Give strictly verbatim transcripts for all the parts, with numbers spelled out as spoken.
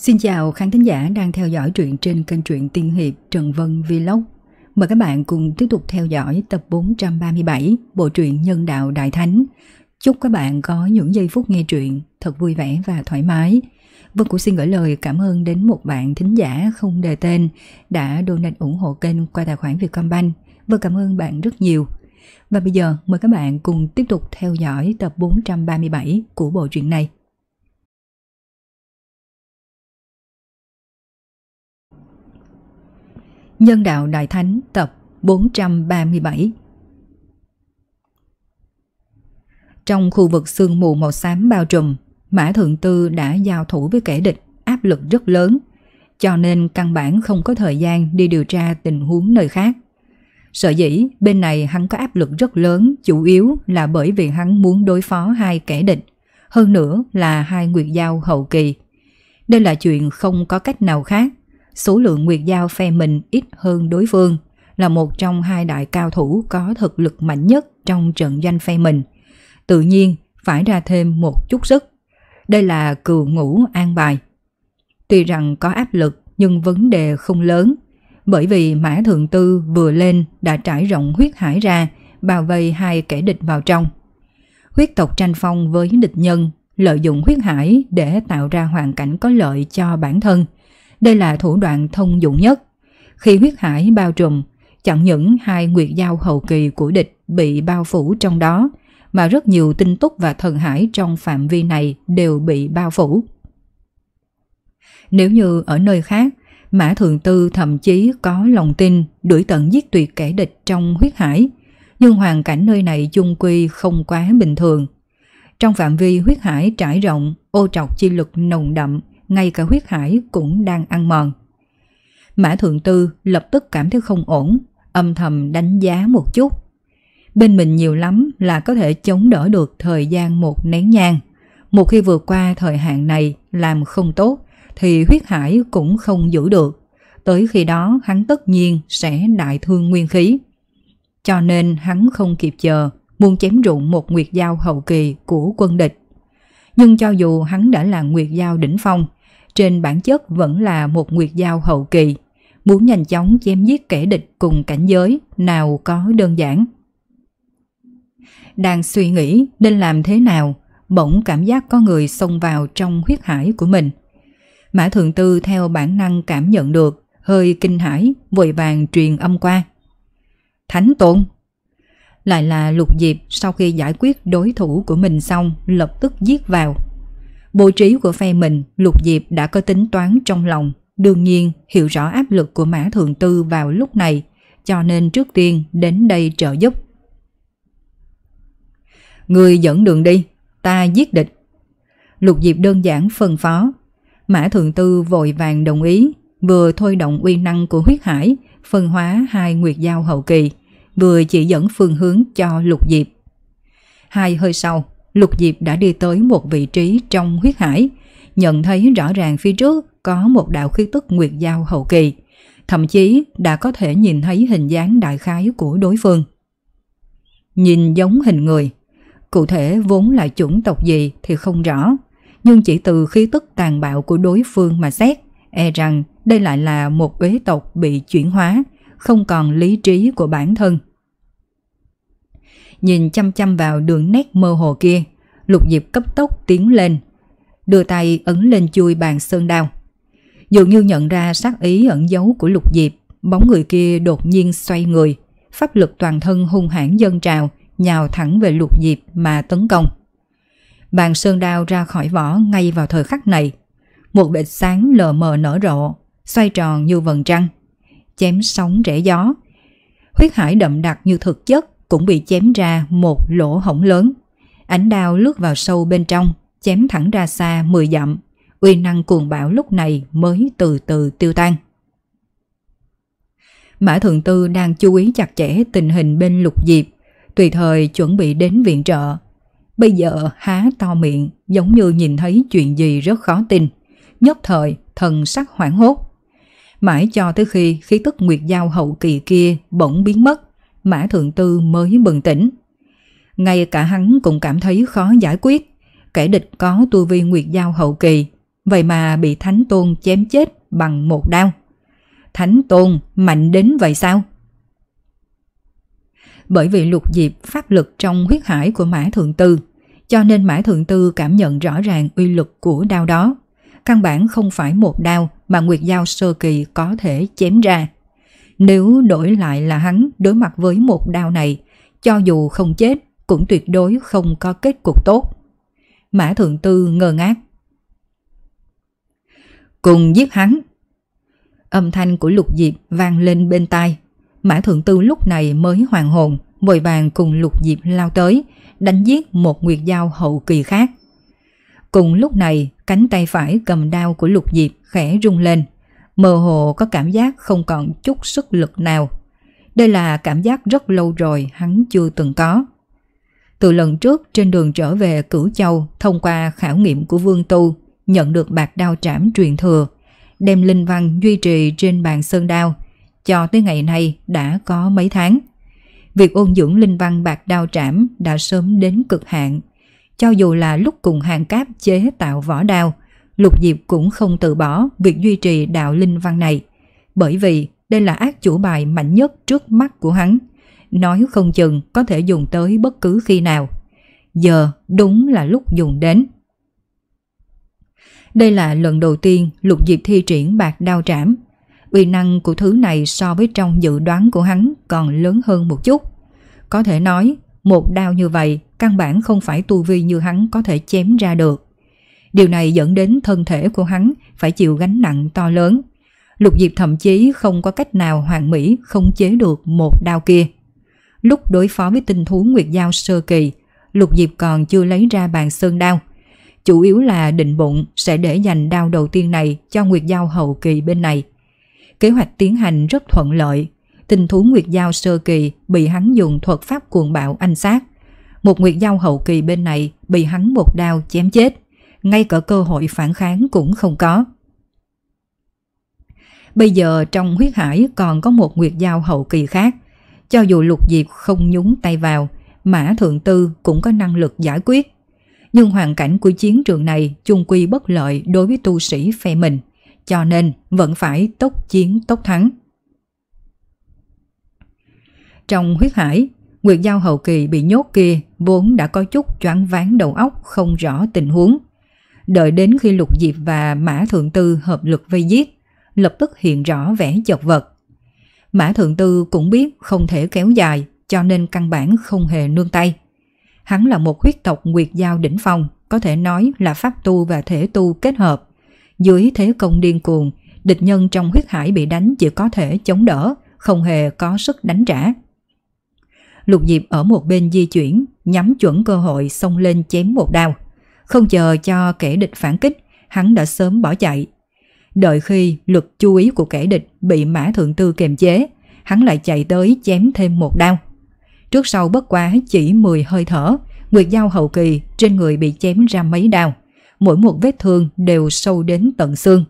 Xin chào khán thính giả đang theo dõi truyện trên kênh truyện Tiên Hiệp Trần Vân Vlog. Mời các bạn cùng tiếp tục theo dõi tập bốn trăm ba mươi bảy bộ truyện Nhân Đạo Đại Thánh. Chúc các bạn có những giây phút nghe truyện thật vui vẻ và thoải mái. Vân cũng xin gửi lời cảm ơn đến một bạn thính giả không đề tên đã donate ủng hộ kênh qua tài khoản Vietcombank. Vân cảm ơn bạn rất nhiều. Và bây giờ mời các bạn cùng tiếp tục theo dõi tập bốn trăm ba mươi bảy của bộ truyện này. Nhân Đạo Đại Thánh tập bốn trăm ba mươi bảy. Trong khu vực sương mù màu xám bao trùm, Mã Thượng Tư đã giao thủ với kẻ địch áp lực rất lớn, cho nên căn bản không có thời gian đi điều tra tình huống nơi khác. Sở dĩ bên này hắn có áp lực rất lớn chủ yếu là bởi vì hắn muốn đối phó hai kẻ địch, hơn nữa là hai nguyệt giao hậu kỳ. Đây là chuyện không có cách nào khác. Số lượng nguyệt giao phe mình ít hơn đối phương, là một trong hai đại cao thủ có thực lực mạnh nhất trong trận doanh phe mình. Tự nhiên phải ra thêm một chút sức. Đây là cừu ngũ an bài. Tuy rằng có áp lực nhưng vấn đề không lớn, bởi vì Mã Thượng Tư vừa lên đã trải rộng huyết hải ra, bao vây hai kẻ địch vào trong. Huyết tộc tranh phong với địch nhân, lợi dụng huyết hải để tạo ra hoàn cảnh có lợi cho bản thân. Đây là thủ đoạn thông dụng nhất. Khi huyết hải bao trùm, chẳng những hai nguyệt giao hậu kỳ của địch bị bao phủ trong đó, mà rất nhiều tinh túc và thần hải trong phạm vi này đều bị bao phủ. Nếu như ở nơi khác, Mã Thượng Tư thậm chí có lòng tin đuổi tận giết tuyệt kẻ địch trong huyết hải, nhưng hoàn cảnh nơi này chung quy không quá bình thường. Trong phạm vi huyết hải trải rộng, ô trọc chi lực nồng đậm, ngay cả huyết hải cũng đang ăn mòn. Mã Thượng Tư lập tức cảm thấy không ổn, âm thầm đánh giá một chút. Bên mình nhiều lắm là có thể chống đỡ được thời gian một nén nhang. Một khi vượt qua thời hạn này làm không tốt thì huyết hải cũng không giữ được. Tới khi đó hắn tất nhiên sẽ đại thương nguyên khí. Cho nên hắn không kịp chờ, muốn chém rụng một nguyệt giao hậu kỳ của quân địch. Nhưng cho dù hắn đã là nguyệt giao đỉnh phong, trên bản chất vẫn là một nguyệt giao hậu kỳ. Muốn nhanh chóng chém giết kẻ địch cùng cảnh giới nào có đơn giản. Đang suy nghĩ nên làm thế nào, bỗng cảm giác có người xông vào trong huyết hải của mình. Mã Thượng Tư theo bản năng cảm nhận được, hơi kinh hãi, vội vàng truyền âm qua. Thánh Tôn! Lại là Lục Diệp sau khi giải quyết đối thủ của mình xong lập tức giết vào. Bố trí của phe mình, Lục Diệp đã có tính toán trong lòng, đương nhiên hiểu rõ áp lực của Mã Thượng Tư vào lúc này, cho nên trước tiên đến đây trợ giúp. Người dẫn đường đi, ta giết địch. Lục Diệp đơn giản phân phó. Mã Thượng Tư vội vàng đồng ý, vừa thôi động uy năng của huyết hải, phân hóa hai nguyệt giao hậu kỳ, vừa chỉ dẫn phương hướng cho Lục Diệp. Hai hơi sau, Lục Diệp đã đi tới một vị trí trong huyết hải, nhận thấy rõ ràng phía trước có một đạo khí tức nguyệt giao hậu kỳ, thậm chí đã có thể nhìn thấy hình dáng đại khái của đối phương. Nhìn giống hình người, cụ thể vốn là chủng tộc gì thì không rõ, nhưng chỉ từ khí tức tàn bạo của đối phương mà xét, e rằng đây lại là một uế tộc bị chuyển hóa, không còn lý trí của bản thân. Nhìn chăm chăm vào đường nét mơ hồ kia, Lục Diệp cấp tốc tiến lên, đưa tay ấn lên chuôi bàn sơn đao. Dường như nhận ra sát ý ẩn giấu của Lục Diệp, bóng người kia đột nhiên xoay người, pháp lực toàn thân hung hãn dâng trào, nhào thẳng về Lục Diệp mà tấn công. Bàn sơn đao ra khỏi vỏ ngay vào thời khắc này, một vệt sáng lờ mờ nở rộ, xoay tròn như vầng trăng, chém sóng rẽ gió. Huyết hải đậm đặc như thực chất cũng bị chém ra một lỗ hổng lớn. Ánh đao lướt vào sâu bên trong, chém thẳng ra xa mười dặm. Uy năng cuồng bạo lúc này mới từ từ tiêu tan. Mã Thượng Tư đang chú ý chặt chẽ tình hình bên Lục Diệp, tùy thời chuẩn bị đến viện trợ. Bây giờ há to miệng giống như nhìn thấy chuyện gì rất khó tin, nhất thời thần sắc hoảng hốt. Mãi cho tới khi khí tức nguyệt giao hậu kỳ kia bỗng biến mất, Mã Thượng Tư mới bừng tỉnh. Ngay cả hắn cũng cảm thấy khó giải quyết. Kẻ địch có tu vi nguyệt giao hậu kỳ, vậy mà bị Thánh Tôn chém chết bằng một đao. Thánh Tôn mạnh đến vậy sao? Bởi vì Lục Diệp pháp lực trong huyết hải của Mã Thượng Tư, cho nên Mã Thượng Tư cảm nhận rõ ràng uy lực của đao đó. Căn bản không phải một đao mà Nguyệt Giao sơ kỳ có thể chém ra. Nếu đổi lại là hắn đối mặt với một đao này, cho dù không chết cũng tuyệt đối không có kết cục tốt. Mã Thượng Tư ngơ ngác. Cùng giết hắn. Âm thanh của Lục Diệp vang lên bên tai. Mã Thượng Tư lúc này mới hoàn hồn, vội vàng cùng Lục Diệp lao tới, đánh giết một Nguyệt Giao hậu kỳ khác. Cùng lúc này, cánh tay phải cầm đao của Lục Diệp khẽ rung lên, mơ hồ có cảm giác không còn chút sức lực nào. Đây là cảm giác rất lâu rồi hắn chưa từng có. Từ lần trước trên đường trở về Cửu Châu, thông qua khảo nghiệm của Vương Tu, nhận được bạc đao trảm truyền thừa, đem linh văn duy trì trên bàn sơn đao, cho tới ngày nay đã có mấy tháng. Việc ôn dưỡng linh văn bạc đao trảm đã sớm đến cực hạn. Cho dù là lúc cùng Hàng Cáp chế tạo võ đao, Lục Diệp cũng không từ bỏ việc duy trì đạo linh văn này, bởi vì đây là ác chủ bài mạnh nhất trước mắt của hắn, nói không chừng có thể dùng tới bất cứ khi nào. Giờ đúng là lúc dùng đến. Đây là lần đầu tiên Lục Diệp thi triển bạc đao trảm. Uy năng của thứ này so với trong dự đoán của hắn còn lớn hơn một chút. Có thể nói, một đao như vậy căn bản không phải tu vi như hắn có thể chém ra được. Điều này dẫn đến thân thể của hắn phải chịu gánh nặng to lớn. Lục Diệp thậm chí không có cách nào hoàn mỹ khống chế được một đao kia. Lúc đối phó với tinh thú Nguyệt Giao sơ kỳ, Lục Diệp còn chưa lấy ra bàn sơn đao. Chủ yếu là định bụng sẽ để dành đao đầu tiên này cho Nguyệt Giao hậu kỳ bên này. Kế hoạch tiến hành rất thuận lợi. Tinh thú Nguyệt Giao sơ kỳ bị hắn dùng thuật pháp cuồng bạo anh sát. Một Nguyệt Giao hậu kỳ bên này bị hắn một đao chém chết, ngay cả cơ hội phản kháng cũng không có. Bây giờ trong huyết hải còn có một Nguyệt Giao hậu kỳ khác. Cho dù Lục Diệp không nhúng tay vào, Mã Thượng Tư cũng có năng lực giải quyết. Nhưng hoàn cảnh của chiến trường này chung quy bất lợi đối với tu sĩ phe mình, cho nên vẫn phải tốc chiến tốc thắng. Trong huyết hải, Nguyệt Giao hậu kỳ bị nhốt kia vốn đã có chút choáng váng đầu óc không rõ tình huống. Đợi đến khi Lục Diệp và Mã Thượng Tư hợp lực vây giết, lập tức hiện rõ vẻ chật vật. Mã Thượng Tư cũng biết không thể kéo dài, cho nên căn bản không hề nương tay. Hắn là một huyết tộc Nguyệt Giao đỉnh phong, có thể nói là pháp tu và thể tu kết hợp. Dưới thế công điên cuồng, địch nhân trong huyết hải bị đánh chỉ có thể chống đỡ, không hề có sức đánh trả. Lục Diệp ở một bên di chuyển, nhắm chuẩn cơ hội xông lên chém một đao. Không chờ cho kẻ địch phản kích, hắn đã sớm bỏ chạy. Đợi khi lực chú ý của kẻ địch bị Mã Thượng Tư kiềm chế, hắn lại chạy tới chém thêm một đao. Trước sau bất quá chỉ mười hơi thở, Nguyệt Giao hậu kỳ trên người bị chém ra mấy đao, mỗi một vết thương đều sâu đến tận xương.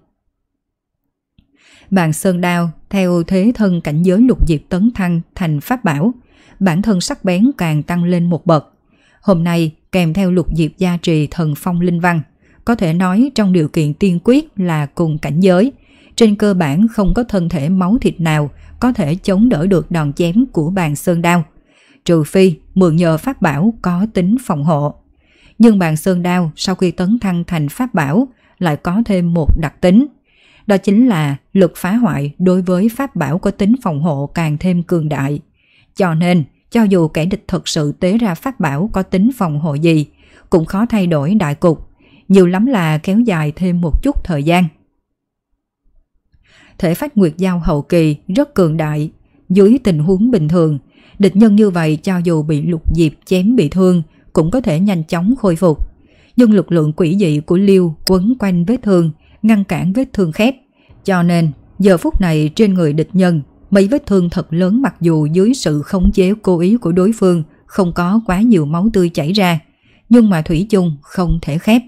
Bàn sơn đao theo thế thân cảnh giới Lục Diệp tấn thăng thành pháp bảo, bản thân sắc bén càng tăng lên một bậc. Hôm nay kèm theo Lục Diệp gia trì thần phong linh văn, có thể nói trong điều kiện tiên quyết là cùng cảnh giới, trên cơ bản không có thân thể máu thịt nào có thể chống đỡ được đòn chém của bàn sơn đao, trừ phi mượn nhờ pháp bảo có tính phòng hộ. Nhưng bàn sơn đao sau khi tấn thăng thành pháp bảo lại có thêm một đặc tính, đó chính là lực phá hoại đối với pháp bảo có tính phòng hộ càng thêm cường đại. Cho nên, cho dù kẻ địch thực sự tế ra pháp bảo có tính phòng hộ gì, cũng khó thay đổi đại cục, nhiều lắm là kéo dài thêm một chút thời gian. Thể phách Nguyệt Giao hậu kỳ rất cường đại. Dưới tình huống bình thường, địch nhân như vậy cho dù bị Lục Diệp chém bị thương cũng có thể nhanh chóng khôi phục. Nhưng lực lượng quỷ dị của Liêu quấn quanh vết thương, ngăn cản vết thương khép. Cho nên, giờ phút này trên người địch nhân, mấy vết thương thật lớn mặc dù dưới sự khống chế cố ý của đối phương không có quá nhiều máu tươi chảy ra, nhưng mà thủy chung không thể khép.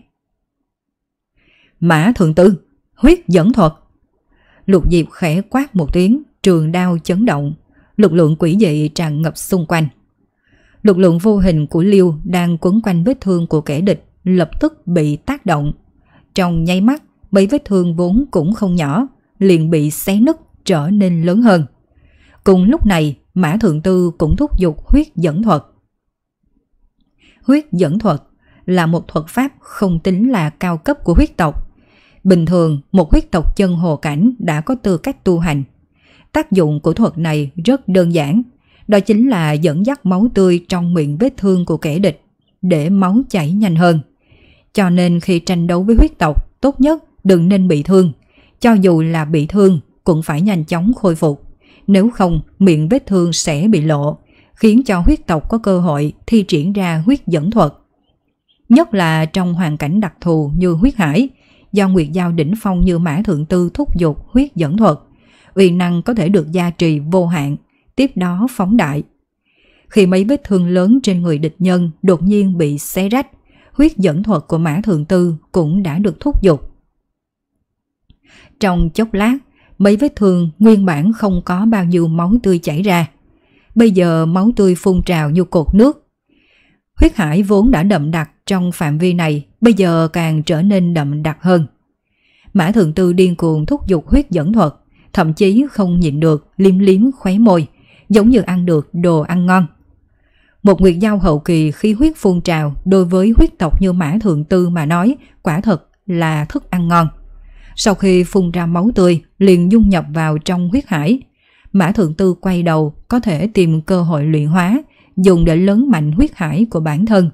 Mã Thượng Tư, huyết dẫn thuật. Lục Diệp khẽ quát một tiếng, trường đao chấn động, lực lượng quỷ dị tràn ngập xung quanh. Lực lượng vô hình của Liêu đang quấn quanh vết thương của kẻ địch lập tức bị tác động. Trong nháy mắt, mấy vết thương vốn cũng không nhỏ, liền bị xé nứt trở nên lớn hơn. Cùng lúc này, Mã Thượng Tư cũng thúc giục huyết dẫn thuật. Huyết dẫn thuật là một thuật pháp không tính là cao cấp của huyết tộc. Bình thường, một huyết tộc chân hồ cảnh đã có tư cách tu hành. Tác dụng của thuật này rất đơn giản, đó chính là dẫn dắt máu tươi trong miệng vết thương của kẻ địch để máu chảy nhanh hơn. Cho nên khi tranh đấu với huyết tộc, tốt nhất đừng nên bị thương. Cho dù là bị thương cũng phải nhanh chóng khôi phục. Nếu không, miệng vết thương sẽ bị lộ, khiến cho huyết tộc có cơ hội thi triển ra huyết dẫn thuật. Nhất là trong hoàn cảnh đặc thù như huyết hải, do Nguyệt Dao đỉnh phong như Mã Thượng Tư thúc giục huyết dẫn thuật, uy năng có thể được gia trì vô hạn, tiếp đó phóng đại. Khi mấy vết thương lớn trên người địch nhân đột nhiên bị xé rách, huyết dẫn thuật của Mã Thượng Tư cũng đã được thúc giục. Trong chốc lát, mấy vết thương nguyên bản không có bao nhiêu máu tươi chảy ra. Bây giờ máu tươi phun trào như cột nước. Huyết hải vốn đã đậm đặc trong phạm vi này, bây giờ càng trở nên đậm đặc hơn. Mã Thượng Tư điên cuồng thúc giục huyết dẫn thuật, thậm chí không nhịn được liếm liếm khóe môi, giống như ăn được đồ ăn ngon. Một Nguyệt Dao hậu kỳ khí huyết phun trào đối với huyết tộc như Mã Thượng Tư mà nói quả thật là thức ăn ngon. Sau khi phun ra máu tươi liền dung nhập vào trong huyết hải, Mã Thượng Tư quay đầu có thể tìm cơ hội luyện hóa, dùng để lớn mạnh huyết hải của bản thân.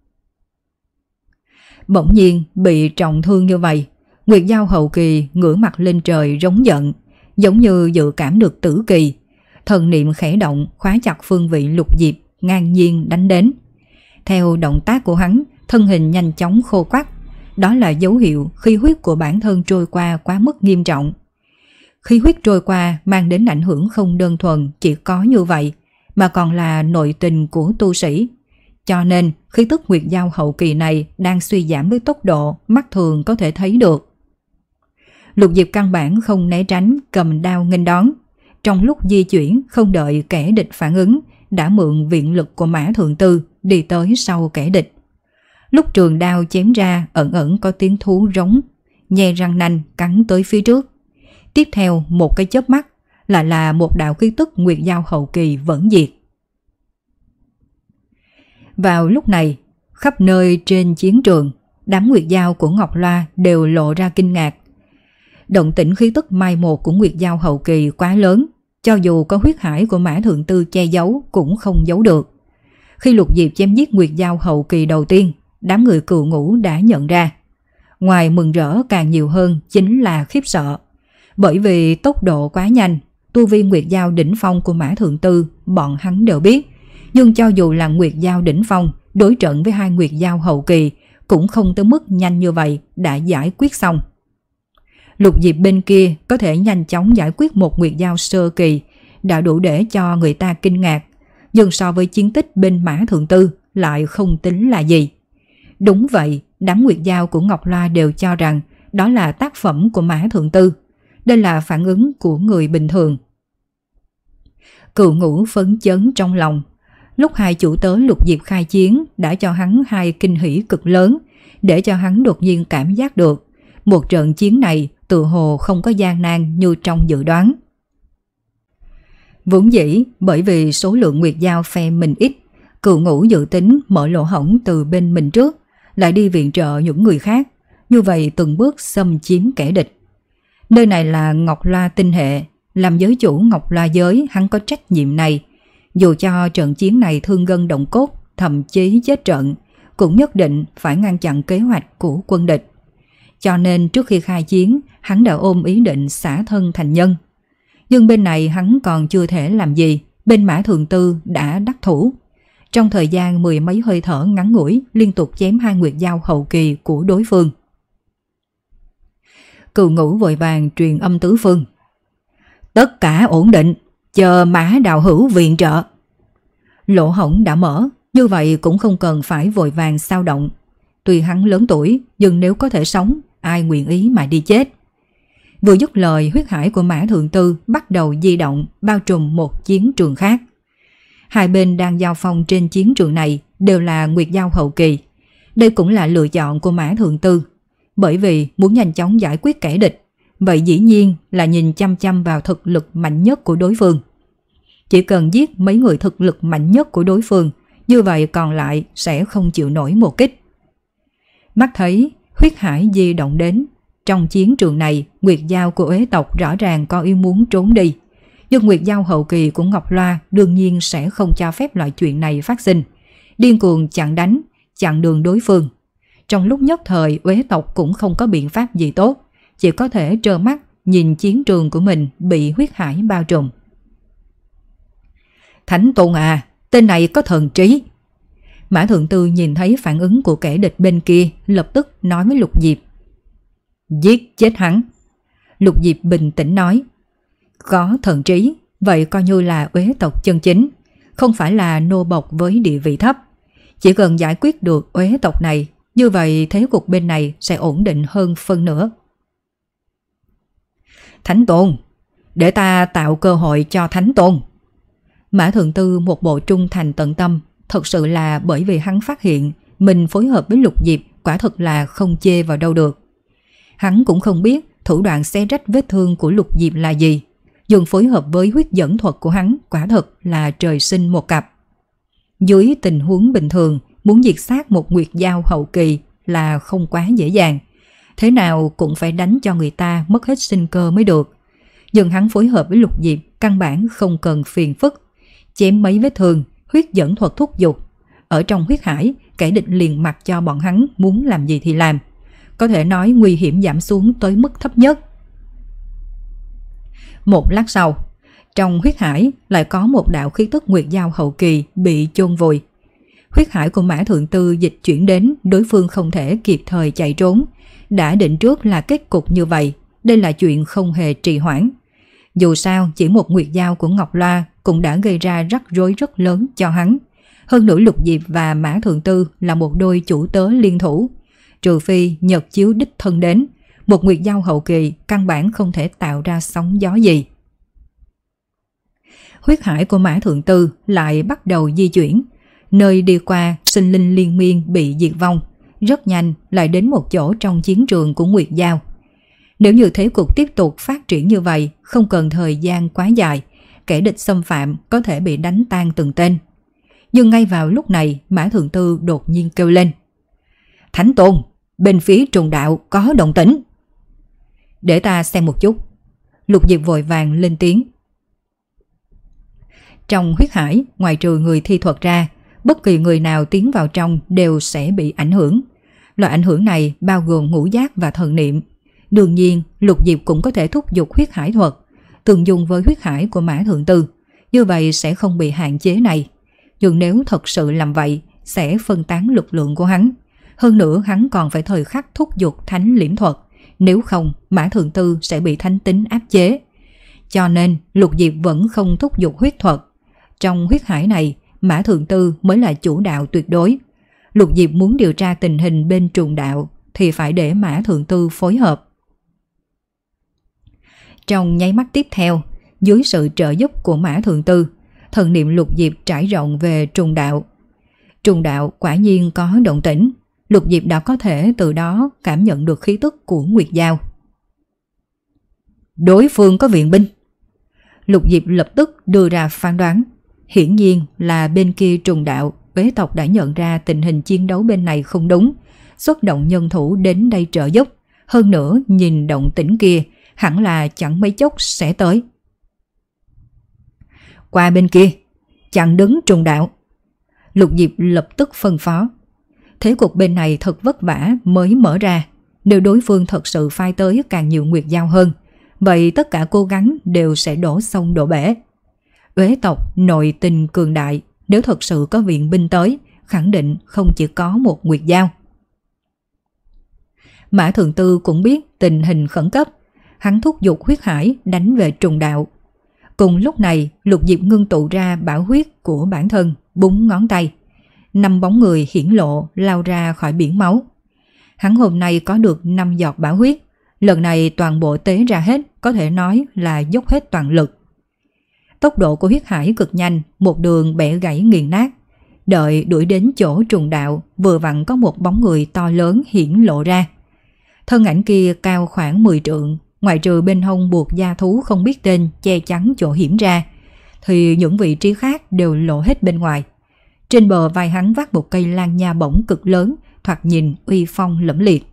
Bỗng nhiên bị trọng thương như vậy, Nguyệt Dao hậu kỳ ngửa mặt lên trời rống giận, giống như dự cảm được tử kỳ. Thần niệm khẽ động khóa chặt phương vị Lục Diệp, ngang nhiên đánh đến. Theo động tác của hắn, thân hình nhanh chóng khô quắt. Đó là dấu hiệu khí huyết của bản thân trôi qua quá mức nghiêm trọng. Khí huyết trôi qua mang đến ảnh hưởng không đơn thuần chỉ có như vậy, mà còn là nội tình của tu sĩ. Cho nên khí tức Nguyệt Dao hậu kỳ này đang suy giảm với tốc độ mắt thường có thể thấy được. Lục Diệp căn bản không né tránh, cầm đao nghênh đón. Trong lúc di chuyển không đợi kẻ địch phản ứng, đã mượn viện lực của Mã Thượng Tư đi tới sau kẻ địch. Lúc trường đao chém ra ẩn ẩn có tiếng thú rống, nhe răng nanh cắn tới phía trước. Tiếp theo một cái chớp mắt lại là một đạo khí tức Nguyệt Dao hậu kỳ vẫn diệt. Vào lúc này, khắp nơi trên chiến trường, đám Nguyệt Dao của Ngọc Loa đều lộ ra kinh ngạc. Động tĩnh khí tức mai một của Nguyệt Dao hậu kỳ quá lớn, cho dù có huyết hải của Mã Thượng Tư che giấu cũng không giấu được. Khi Lục Diệp chém giết Nguyệt Dao hậu kỳ đầu tiên, đám người cựu ngũ đã nhận ra. Ngoài mừng rỡ càng nhiều hơn chính là khiếp sợ. Bởi vì tốc độ quá nhanh, tu vi Nguyệt Dao đỉnh phong của Mã Thượng Tư bọn hắn đều biết. Nhưng cho dù là Nguyệt Dao đỉnh phong đối trận với hai Nguyệt Dao hậu kỳ cũng không tới mức nhanh như vậy đã giải quyết xong. Lục Diệp bên kia có thể nhanh chóng giải quyết một Nguyệt Dao sơ kỳ đã đủ để cho người ta kinh ngạc, nhưng so với chiến tích bên Mã Thượng Tư lại không tính là gì. Đúng vậy, đám Nguyệt Dao của Ngọc Loa đều cho rằng đó là tác phẩm của Mã Thượng Tư. Đây là phản ứng của người bình thường. Cựu ngũ phấn chấn trong lòng. Lúc hai chủ tớ Lục Diệp khai chiến đã cho hắn hai kinh hỉ cực lớn, để cho hắn đột nhiên cảm giác được một trận chiến này tự hồ không có gian nan như trong dự đoán. Vốn dĩ bởi vì số lượng Nguyệt Dao phe mình ít, cựu ngũ dự tính mở lỗ hổng từ bên mình trước, lại đi viện trợ những người khác, như vậy từng bước xâm chiếm kẻ địch. Nơi này là Ngọc Loa tinh hệ, làm giới chủ Ngọc Loa giới hắn có trách nhiệm này. Dù cho trận chiến này thương gân động cốt, thậm chí chết trận, cũng nhất định phải ngăn chặn kế hoạch của quân địch. Cho nên trước khi khai chiến, hắn đã ôm ý định xả thân thành nhân. Nhưng bên này hắn còn chưa thể làm gì, bên Mã Thượng Tư đã đắc thủ. Trong thời gian mười mấy hơi thở ngắn ngủi, liên tục chém hai Nguyệt Dao hậu kỳ của đối phương. Cựu ngũ vội vàng truyền âm tứ phương. Tất cả ổn định, chờ Mã đạo hữu viện trợ. Lỗ hổng đã mở, như vậy cũng không cần phải vội vàng sao động. Tuy hắn lớn tuổi, nhưng nếu có thể sống, ai nguyện ý mà đi chết. Vừa dứt lời, huyết hải của Mã Thượng Tư bắt đầu di động, bao trùm một chiến trường khác. Hai bên đang giao phong trên chiến trường này đều là Nguyệt Dao hậu kỳ. Đây cũng là lựa chọn của Mã Thượng Tư. bởi vì muốn nhanh chóng giải quyết kẻ địch, vậy dĩ nhiên là nhìn chăm chăm vào thực lực mạnh nhất của đối phương. Chỉ cần giết mấy người thực lực mạnh nhất của đối phương, như vậy còn lại sẽ không chịu nổi một kích. Mắt thấy huyết hải di động đến, trong chiến trường này Nguyệt Giao của Uế tộc rõ ràng có ý muốn trốn đi. Nhưng Nguyệt Giao hậu kỳ của Ngọc Loa đương nhiên sẽ không cho phép loại chuyện này phát sinh, điên cuồng chặn đánh, chặn đường đối phương. Trong lúc nhất thời Uế tộc cũng không có biện pháp gì tốt, chỉ có thể trơ mắt nhìn chiến trường của mình bị huyết hải bao trùm. Thánh Tôn à, tên này có thần trí. Mã Thượng Tư nhìn thấy phản ứng của kẻ địch bên kia, lập tức nói với Lục Diệp. Giết chết hắn. Lục Diệp bình tĩnh nói. Có thần trí, vậy coi như là Uế tộc chân chính, không phải là nô bộc với địa vị thấp. Chỉ cần giải quyết được Uế tộc này, như vậy thế cục bên này sẽ ổn định hơn phân nữa. Thánh Tôn, để ta tạo cơ hội cho Thánh Tôn. Mã Thượng Tư một bộ trung thành tận tâm, thật sự là bởi vì hắn phát hiện mình phối hợp với Lục Diệp quả thực là không chê vào đâu được. Hắn cũng không biết thủ đoạn xé rách vết thương của Lục Diệp là gì, nhưng phối hợp với huyết dẫn thuật của hắn quả thật là trời sinh một cặp. Dưới tình huống bình thường, muốn diệt sát một Nguyệt Giao hậu kỳ là không quá dễ dàng, thế nào cũng phải đánh cho người ta mất hết sinh cơ mới được. Nhưng hắn phối hợp với Lục Diệp căn bản không cần phiền phức, chém mấy vết thương, huyết dẫn thuật thúc giục. Ở trong huyết hải, kẻ địch liền mặc cho bọn hắn muốn làm gì thì làm. Có thể nói nguy hiểm giảm xuống tới mức thấp nhất. Một lát sau, trong huyết hải lại có một đạo khí tức Nguyệt Giao hậu kỳ bị chôn vùi. Huyết hải của Mã Thượng Tư dịch chuyển đến, đối phương không thể kịp thời chạy trốn. Đã định trước là kết cục như vậy, đây là chuyện không hề trì hoãn. Dù sao, chỉ một Nguyệt Giao của Ngọc Loa cũng đã gây ra rắc rối rất lớn cho hắn. Hơn nữa Lục Diệp và Mã Thượng Tư là một đôi chủ tớ liên thủ. Trừ phi Nhật Chiếu đích thân đến, một Nguyệt Giao hậu kỳ căn bản không thể tạo ra sóng gió gì. Huyết hải của Mã Thượng Tư lại bắt đầu di chuyển. Nơi đi qua sinh linh liên miên bị diệt vong, rất nhanh lại đến một chỗ trong chiến trường của Nguyệt Giao. Nếu như thế cục tiếp tục phát triển như vậy, không cần thời gian quá dài, kẻ địch xâm phạm có thể bị đánh tan từng tên. Nhưng ngay vào lúc này, Mã Thượng Tư đột nhiên kêu lên. Thánh Tôn, bên phía trùng đạo có động tĩnh. Để ta xem một chút. Lục Diệp vội vàng lên tiếng. Trong huyết hải, ngoài trừ người thi thuật ra, bất kỳ người nào tiến vào trong đều sẽ bị ảnh hưởng. Loại ảnh hưởng này bao gồm ngũ giác và thần niệm. Đương nhiên, Lục Diệp cũng có thể thúc giục huyết hải thuật, tương dùng với huyết hải của Mã Thượng Tư. Như vậy sẽ không bị hạn chế này. Nhưng nếu thật sự làm vậy, sẽ phân tán lực lượng của hắn. Hơn nữa hắn còn phải thời khắc thúc giục thánh liễm thuật. Nếu không, Mã Thượng Tư sẽ bị thánh tính áp chế. Cho nên, Lục Diệp vẫn không thúc giục huyết thuật. Trong huyết hải này, Mã Thượng Tư mới là chủ đạo tuyệt đối. Lục Diệp muốn điều tra tình hình bên trùng đạo thì phải để Mã Thượng Tư phối hợp. Trong nháy mắt tiếp theo, dưới sự trợ giúp của Mã Thượng Tư, thần niệm Lục Diệp trải rộng về trùng đạo. Trùng đạo quả nhiên có động tĩnh, Lục Diệp đã có thể từ đó cảm nhận được khí tức của Nguyệt Giao. Đối phương có viện binh. Lục Diệp lập tức đưa ra phán đoán. Hiển nhiên là bên kia trùng đạo, Uế tộc đã nhận ra tình hình chiến đấu bên này không đúng, xuất động nhân thủ đến đây trợ giúp. Hơn nữa nhìn động tĩnh kia, hẳn là chẳng mấy chốc sẽ tới. Qua bên kia, chặn đứng trùng đạo. Lục Diệp lập tức phân phó. Thế cục bên này thật vất vả mới mở ra. Nếu đối phương thật sự phái tới càng nhiều Nguyệt Giao hơn, vậy tất cả cố gắng đều sẽ đổ sông đổ bể. Uế tộc nội tình cường đại, nếu thật sự có viện binh tới, khẳng định không chỉ có một Nguyệt Giao. Mã Thượng Tư cũng biết tình hình khẩn cấp, hắn thúc giục huyết hải đánh về trùng đạo. Cùng lúc này, Lục Diệp ngưng tụ ra bảo huyết của bản thân, búng ngón tay. Năm bóng người hiển lộ lao ra khỏi biển máu. Hắn hôm nay có được năm giọt bảo huyết, lần này toàn bộ tế ra hết, có thể nói là dốc hết toàn lực. Tốc độ của huyết hải cực nhanh, một đường bẻ gãy nghiền nát. Đợi đuổi đến chỗ trùng đạo, vừa vặn có một bóng người to lớn hiển lộ ra. Thân ảnh kia cao khoảng mười trượng, ngoại trừ bên hông buộc da thú không biết tên che chắn chỗ hiểm ra, thì những vị trí khác đều lộ hết bên ngoài. Trên bờ vai hắn vác một cây lan nha bổng cực lớn, thoạt nhìn uy phong lẫm liệt.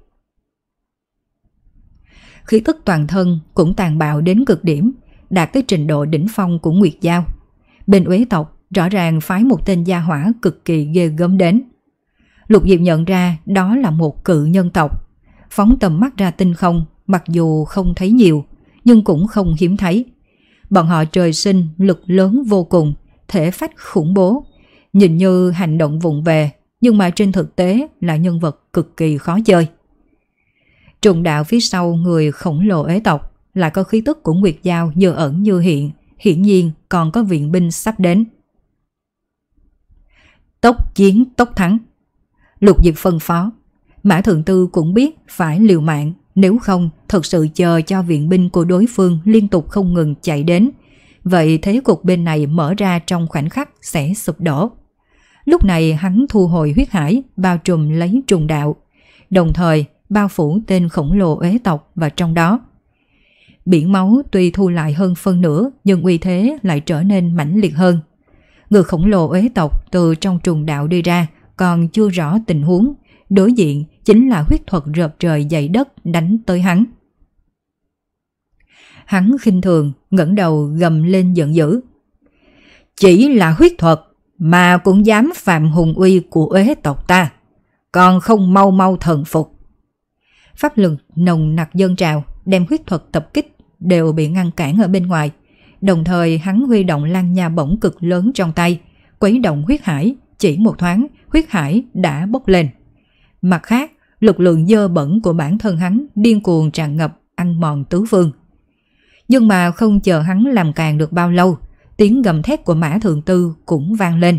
Khí tức toàn thân cũng tàn bạo đến cực điểm, đạt tới trình độ đỉnh phong của Nguyệt Giao. Bên Uế tộc rõ ràng phái một tên gia hỏa cực kỳ ghê gớm đến. Lục Diệp nhận ra đó là một cự nhân tộc. Phóng tầm mắt ra tinh không, mặc dù không thấy nhiều, nhưng cũng không hiếm thấy. Bọn họ trời sinh lực lớn vô cùng, thể phách khủng bố, nhìn như hành động vụng về, nhưng mà trên thực tế là nhân vật cực kỳ khó chơi. Trùng đạo phía sau người khổng lồ Ế tộc lại có khí tức của Nguyệt Giao như ẩn như hiện, hiển nhiên còn có viện binh sắp đến. Tốc chiến tốc thắng. Lục Diệp phân phó. Mã Thượng Tư cũng biết phải liều mạng, nếu không thật sự chờ cho viện binh của đối phương liên tục không ngừng chạy đến, vậy thế cục bên này mở ra trong khoảnh khắc sẽ sụp đổ. Lúc này hắn thu hồi huyết hải, bao trùm lấy trùng đạo, đồng thời bao phủ tên khổng lồ Ế tộc vào trong đó. Biển máu tuy thu lại hơn phân nửa, nhưng uy thế lại trở nên mãnh liệt hơn. Người khổng lồ Ế tộc từ trong trùng đạo đi ra, còn chưa rõ tình huống, đối diện chính là huyết thuật rợp trời dày đất đánh tới hắn. Hắn khinh thường, ngẩng đầu gầm lên giận dữ. Chỉ là huyết thuật mà cũng dám phạm hùng uy của Uế tộc ta, còn không mau mau thần phục. Pháp lực nồng nặc dâng trào, đem huyết thuật tập kích đều bị ngăn cản ở bên ngoài. Đồng thời hắn huy động lan nha bổng cực lớn trong tay, quấy động huyết hải, chỉ một thoáng huyết hải đã bốc lên. Mặt khác, lực lượng dơ bẩn của bản thân hắn điên cuồng tràn ngập, ăn mòn tứ phương. Nhưng mà không chờ hắn làm càng được bao lâu, tiếng gầm thét của Mã Thượng Tư cũng vang lên.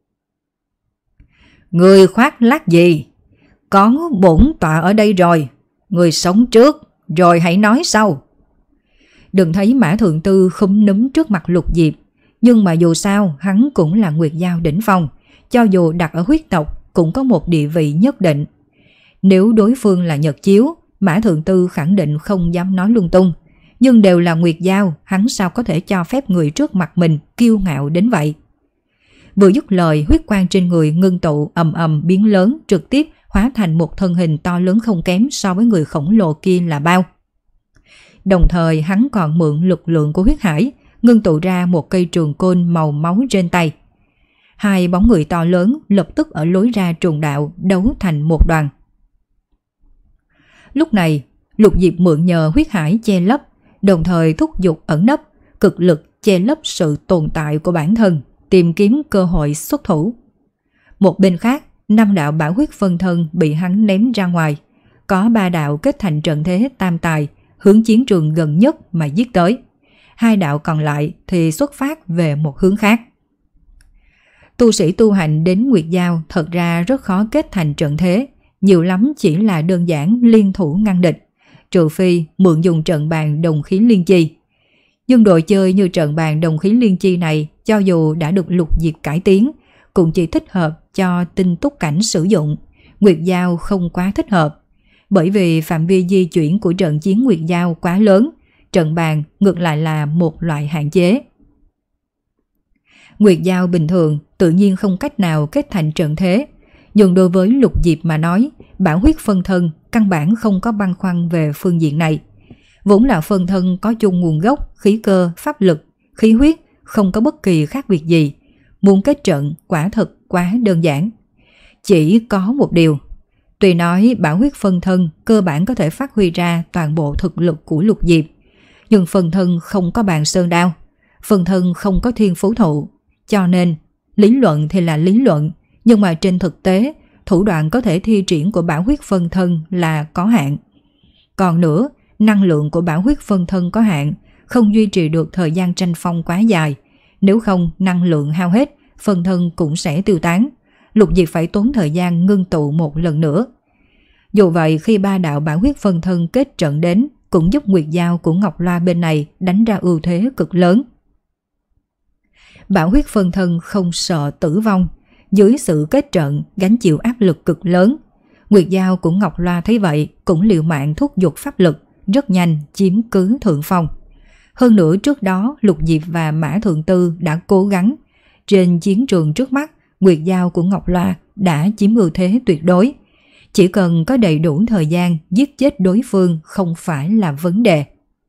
Người khoác lác gì? Có bổn tọa ở đây rồi, người sống trước, rồi hãy nói sau. Đừng thấy Mã Thượng Tư khúm núm trước mặt Lục Diệp, nhưng mà dù sao hắn cũng là Nguyệt Giao đỉnh phong, cho dù đặt ở huyết tộc cũng có một địa vị nhất định. Nếu đối phương là Nhật Chiếu, Mã Thượng Tư khẳng định không dám nói lung tung, nhưng đều là Nguyệt Giao, hắn sao có thể cho phép người trước mặt mình kiêu ngạo đến vậy. Vừa dứt lời, huyết quang trên người ngưng tụ ầm ầm biến lớn, trực tiếp hóa thành một thân hình to lớn không kém so với người khổng lồ kia là bao. Đồng thời hắn còn mượn lực lượng của huyết hải, ngưng tụ ra một cây trường côn màu máu trên tay. Hai bóng người to lớn lập tức ở lối ra trùng đạo đấu thành một đoàn. Lúc này, Lục Diệp mượn nhờ huyết hải che lấp, đồng thời thúc giục ẩn nấp, cực lực che lấp sự tồn tại của bản thân, tìm kiếm cơ hội xuất thủ. Một bên khác, năm đạo bảo huyết phân thân bị hắn ném ra ngoài, có ba đạo kết thành trận thế tam tài, hướng chiến trường gần nhất mà giết tới. Hai đạo còn lại thì xuất phát về một hướng khác. Tu sĩ tu hành đến Nguyệt Giao thật ra rất khó kết thành trận thế, nhiều lắm chỉ là đơn giản liên thủ ngăn địch, trừ phi mượn dùng trận bàn đồng khí liên chi. Nhưng đồ chơi như trận bàn đồng khí liên chi này, cho dù đã được Lục Diệp cải tiến, cũng chỉ thích hợp cho tinh túc cảnh sử dụng. Nguyệt Giao không quá thích hợp, bởi vì phạm vi di chuyển của trận chiến Nguyệt Giao quá lớn, trận bàn ngược lại là một loại hạn chế. Nguyệt Giao bình thường tự nhiên không cách nào kết thành trận thế, nhưng đối với Lục Diệp mà nói, bảo huyết phân thân căn bản không có băn khoăn về phương diện này. Vốn là phân thân có chung nguồn gốc, khí cơ, pháp lực, khí huyết, không có bất kỳ khác biệt gì. Muốn kết trận quả thực quá đơn giản. Chỉ có một điều, tuy nói bảo huyết phân thân cơ bản có thể phát huy ra toàn bộ thực lực của Lục Diệp, nhưng phân thân không có bàn sơn đao, phân thân không có thiên phú thụ, cho nên lý luận thì là lý luận, nhưng mà trên thực tế thủ đoạn có thể thi triển của bảo huyết phân thân là có hạn. Còn nữa, năng lượng của bảo huyết phân thân có hạn, không duy trì được thời gian tranh phong quá dài, nếu không năng lượng hao hết, phân thân cũng sẽ tiêu tán. Lục Diệp phải tốn thời gian ngưng tụ một lần nữa. Dù vậy, khi ba đạo bảo huyết phân thân kết trận đến, cũng giúp Nguyệt Giao của Ngọc Loa bên này đánh ra ưu thế cực lớn. Bảo huyết phân thân không sợ tử vong, dưới sự kết trận gánh chịu áp lực cực lớn. Nguyệt Giao của Ngọc Loa thấy vậy cũng liều mạng thúc giục pháp lực, rất nhanh chiếm cứ thượng phong. Hơn nữa trước đó Lục Diệp và Mã Thượng Tư đã cố gắng. Trên chiến trường trước mắt, Nguyệt Giao của Ngọc Loa đã chiếm ưu thế tuyệt đối. Chỉ cần có đầy đủ thời gian giết chết đối phương không phải là vấn đề.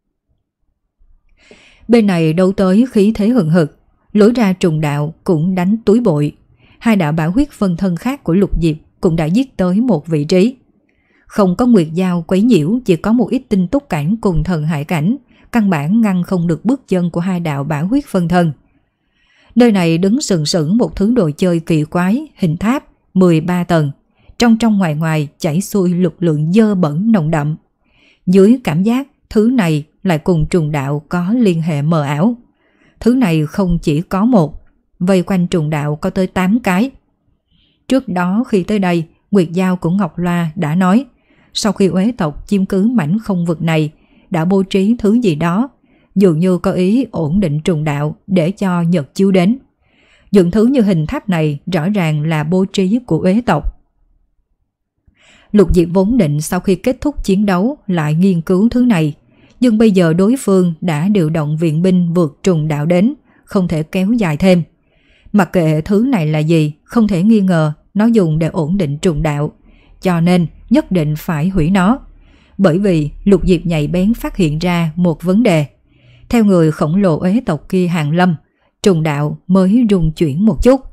Bên này đấu tới khí thế hừng hực, lối ra trùng đạo cũng đánh túi bụi. Hai đạo bảo huyết phân thân khác của Lục Diệp cũng đã giết tới một vị trí. Không có Nguyệt Giao quấy nhiễu, chỉ có một ít tinh túc cảnh cùng thần hải cảnh, căn bản ngăn không được bước chân của hai đạo bảo huyết phân thân. Nơi này đứng sừng sững một thứ đồ chơi kỳ quái, hình tháp, mười ba tầng. Trong trong ngoài ngoài chảy xuôi lực lượng dơ bẩn nồng đậm. Dưới cảm giác thứ này lại cùng trùng đạo có liên hệ mờ ảo. Thứ này không chỉ có một, vây quanh trùng đạo có tới tám cái. Trước đó khi tới đây, Nguyệt Giao của Ngọc Loa đã nói, sau khi uế tộc chiếm cứ mảnh không vực này, đã bố trí thứ gì đó, dường như có ý ổn định trùng đạo để cho Nhật chiếu đến. Những thứ như hình tháp này rõ ràng là bố trí của uế tộc. Lục Diệp vốn định sau khi kết thúc chiến đấu lại nghiên cứu thứ này, nhưng bây giờ đối phương đã điều động viện binh vượt trùng đạo đến, không thể kéo dài thêm. Mặc kệ thứ này là gì, không thể nghi ngờ nó dùng để ổn định trùng đạo, cho nên nhất định phải hủy nó. Bởi vì Lục Diệp nhạy bén phát hiện ra một vấn đề. Theo người khổng lồ uế tộc kia hàng lâm, trùng đạo mới rung chuyển một chút.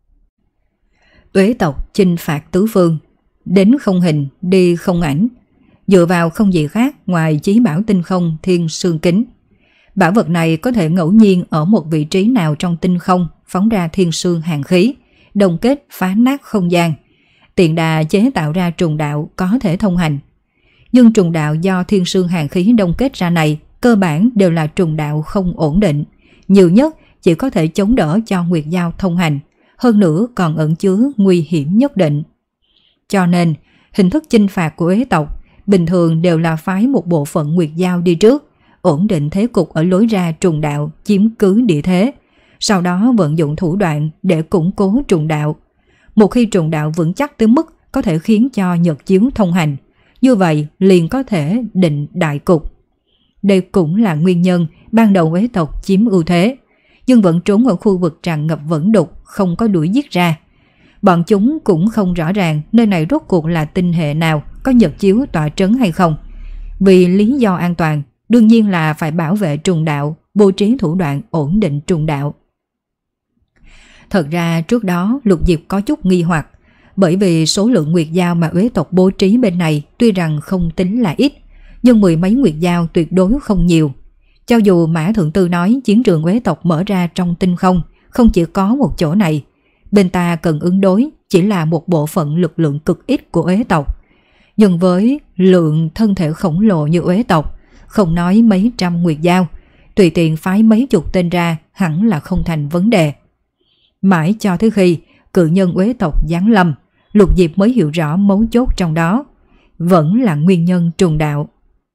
Uế tộc chinh phạt tứ phương, đến không hình, đi không ảnh, dựa vào không gì khác ngoài chí bảo tinh không thiên sương kính. Bảo vật này có thể ngẫu nhiên ở một vị trí nào trong tinh không phóng ra thiên sương hàn khí, đồng kết phá nát không gian, tiện đà chế tạo ra trùng đạo có thể thông hành. Nhưng trùng đạo do thiên sương hàn khí đông kết ra này cơ bản đều là trùng đạo không ổn định, nhiều nhất chỉ có thể chống đỡ cho Nguyệt Giao thông hành, hơn nữa còn ẩn chứa nguy hiểm nhất định. Cho nên, hình thức chinh phạt của uế tộc bình thường đều là phái một bộ phận Nguyệt Giao đi trước, ổn định thế cục ở lối ra trùng đạo, chiếm cứ địa thế, sau đó vận dụng thủ đoạn để củng cố trùng đạo. Một khi trùng đạo vững chắc tới mức có thể khiến cho Nhật chiếu thông hành, như vậy liền có thể định đại cục. Đây cũng là nguyên nhân ban đầu uế tộc chiếm ưu thế, nhưng vẫn trốn ở khu vực tràn ngập vẫn đục, không có đuổi giết ra. Bọn chúng cũng không rõ ràng nơi này rốt cuộc là tinh hệ nào, có Nhật chiếu tọa trấn hay không. Vì lý do an toàn, đương nhiên là phải bảo vệ trùng đạo, bố trí thủ đoạn ổn định trùng đạo. Thật ra trước đó Lục Diệp có chút nghi hoặc, bởi vì số lượng Nguyệt Giao mà uế tộc bố trí bên này tuy rằng không tính là ít, nhưng mười mấy Nguyệt Giao tuyệt đối không nhiều. Cho dù Mã Thượng Tư nói chiến trường uế tộc mở ra trong tinh không, không chỉ có một chỗ này, bên ta cần ứng đối chỉ là một bộ phận lực lượng cực ít của uế tộc. Nhưng với lượng thân thể khổng lồ như uế tộc, không nói mấy trăm Nguyệt Giao, tùy tiện phái mấy chục tên ra hẳn là không thành vấn đề. Mãi cho tới khi cự nhân uế tộc giáng lâm, Lục Diệp mới hiểu rõ mấu chốt trong đó, vẫn là nguyên nhân trùng đạo.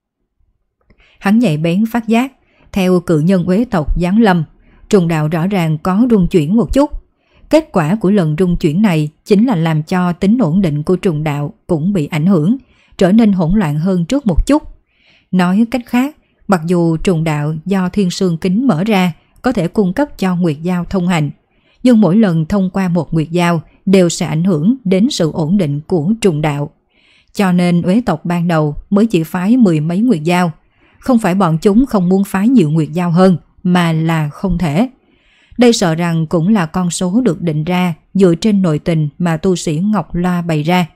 Hắn nhạy bén phát giác, theo cự nhân uế tộc giáng lâm, trùng đạo rõ ràng có rung chuyển một chút. Kết quả của lần rung chuyển này chính là làm cho tính ổn định của trùng đạo cũng bị ảnh hưởng, trở nên hỗn loạn hơn trước một chút. Nói cách khác, mặc dù trùng đạo do thiên sương kính mở ra có thể cung cấp cho Nguyệt Giao thông hành, nhưng mỗi lần thông qua một Nguyệt Giao đều sẽ ảnh hưởng đến sự ổn định của trùng đạo. Cho nên uế tộc ban đầu mới chỉ phái mười mấy Nguyệt Giao. Không phải bọn chúng không muốn phái nhiều Nguyệt Giao hơn, mà là không thể. Đây sợ rằng cũng là con số được định ra dựa trên nội tình mà tu sĩ Ngọc Loa bày ra.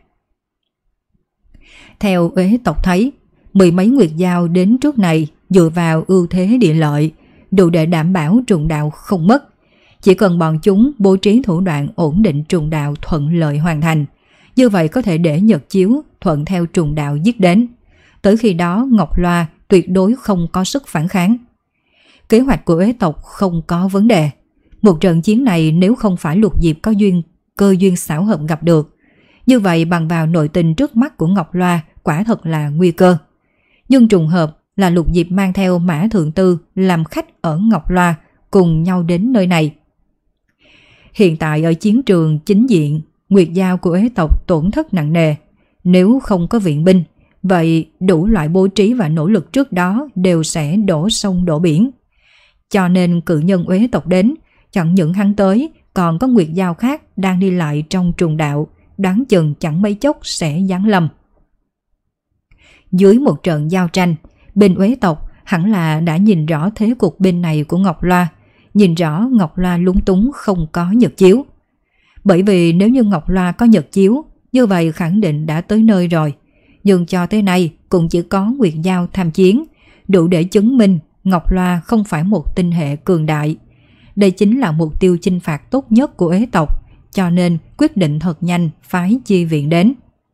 Theo uế tộc thấy, mười mấy Nguyệt Giao đến trước này dựa vào ưu thế địa lợi, đủ để đảm bảo trùng đạo không mất. Chỉ cần bọn chúng bố trí thủ đoạn ổn định trùng đạo thuận lợi hoàn thành, như vậy có thể để Nhật chiếu thuận theo trùng đạo giết đến. Tới khi đó Ngọc Loa tuyệt đối không có sức phản kháng. Kế hoạch của uế tộc không có vấn đề. Một trận chiến này nếu không phải Lục Diệp có duyên, cơ duyên xảo hợp gặp được, như vậy bằng vào nội tình trước mắt của Ngọc Loa quả thật là nguy cơ. Nhưng trùng hợp là Lục Diệp mang theo Mã Thượng Tư làm khách ở Ngọc Loa cùng nhau đến nơi này. Hiện tại ở chiến trường chính diện, Nguyệt Giao của uế tộc tổn thất nặng nề. Nếu không có viện binh, vậy đủ loại bố trí và nỗ lực trước đó đều sẽ đổ sông đổ biển. Cho nên cự nhân Uế tộc đến, chẳng những hắn tới, còn có nguyệt giao khác đang đi lại trong trùng đạo, đoán chừng chẳng mấy chốc sẽ giáng lâm. Dưới một trận giao tranh, bên Uế tộc hẳn là đã nhìn rõ thế cục bên này của Ngọc Loa, nhìn rõ Ngọc Loa lúng túng không có nhật chiếu. Bởi vì nếu như Ngọc Loa có nhật chiếu, như vậy khẳng định đã tới nơi rồi. Nhưng cho tới nay cũng chỉ có nguyệt giao tham chiến, đủ để chứng minh Ngọc Loa không phải một tinh hệ cường đại. Đây chính là mục tiêu chinh phạt tốt nhất của Uế tộc, cho nên quyết định thật nhanh phái chi viện đến.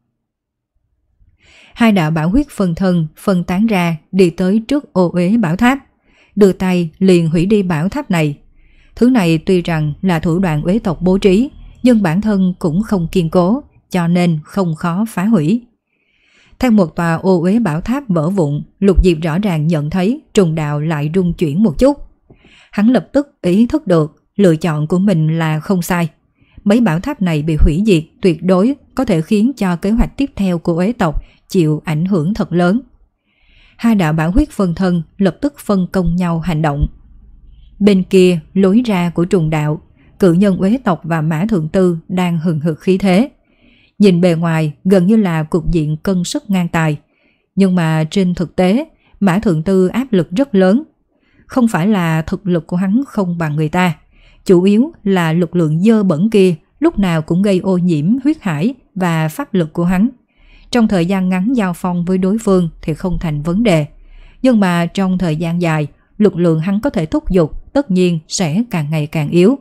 Hai đạo bảo huyết phân thân phân tán ra đi tới trước ô uế bảo tháp, đưa tay liền hủy đi bảo tháp này. Thứ này tuy rằng là thủ đoạn Uế tộc bố trí, nhưng bản thân cũng không kiên cố, cho nên không khó phá hủy. Theo một tòa ô uế bảo tháp vỡ vụn, Lục Diệp rõ ràng nhận thấy trùng đạo lại rung chuyển một chút. Hắn lập tức ý thức được lựa chọn của mình là không sai. Mấy bảo tháp này bị hủy diệt tuyệt đối có thể khiến cho kế hoạch tiếp theo của Uế tộc chịu ảnh hưởng thật lớn. Hai đạo bảo huyết phân thân lập tức phân công nhau hành động. Bên kia lối ra của trùng đạo, cự nhân Uế tộc và Mã Thượng Tư đang hừng hực khí thế. Nhìn bề ngoài gần như là cục diện cân sức ngang tài, nhưng mà trên thực tế Mã Thượng Tư áp lực rất lớn. Không phải là thực lực của hắn không bằng người ta, chủ yếu là lực lượng dơ bẩn kia lúc nào cũng gây ô nhiễm huyết hải và pháp lực của hắn. Trong thời gian ngắn giao phong với đối phương thì không thành vấn đề, nhưng mà trong thời gian dài, lực lượng hắn có thể thúc giục tất nhiên sẽ càng ngày càng yếu.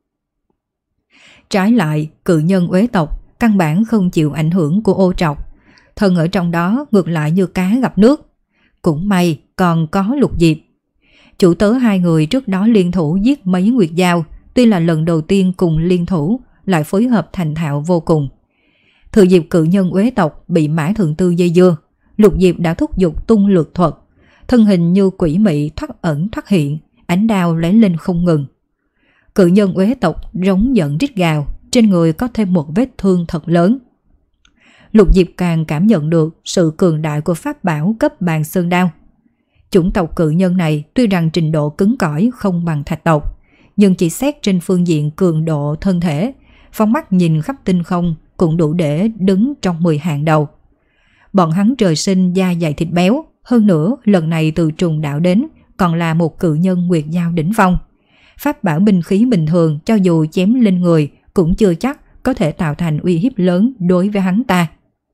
Trái lại, cự nhân Uế tộc căn bản không chịu ảnh hưởng của ô trọc, thân ở trong đó ngược lại như cá gặp nước. Cũng may còn có Lục Diệp. Chủ tớ hai người trước đó liên thủ giết mấy nguyệt giao, tuy là lần đầu tiên cùng liên thủ, lại phối hợp thành thạo vô cùng. Thừa dịp cự nhân Uế tộc bị Mã Thượng Tư dây dưa, Lục Diệp đã thúc giục tung lược thuật, thân hình như quỷ mị thoát ẩn thoát hiện, ánh đao lóe lên không ngừng. Cự nhân Uế tộc rống giận rít gào, trên người có thêm một vết thương thật lớn. Lục Diệp càng cảm nhận được sự cường đại của pháp bảo cấp bàn sơn đao. Chủng tộc cự nhân này tuy rằng trình độ cứng cỏi không bằng thạch tộc, nhưng chỉ xét trên phương diện cường độ thân thể, phóng mắt nhìn khắp tinh không cũng đủ để đứng trong mười hàng đầu. Bọn hắn trời sinh da dày thịt béo, hơn nữa lần này từ trùng đạo đến còn là một cự nhân nguyệt giao đỉnh phong. Pháp bảo binh khí bình thường cho dù chém lên người cũng chưa chắc có thể tạo thành uy hiếp lớn đối với hắn ta.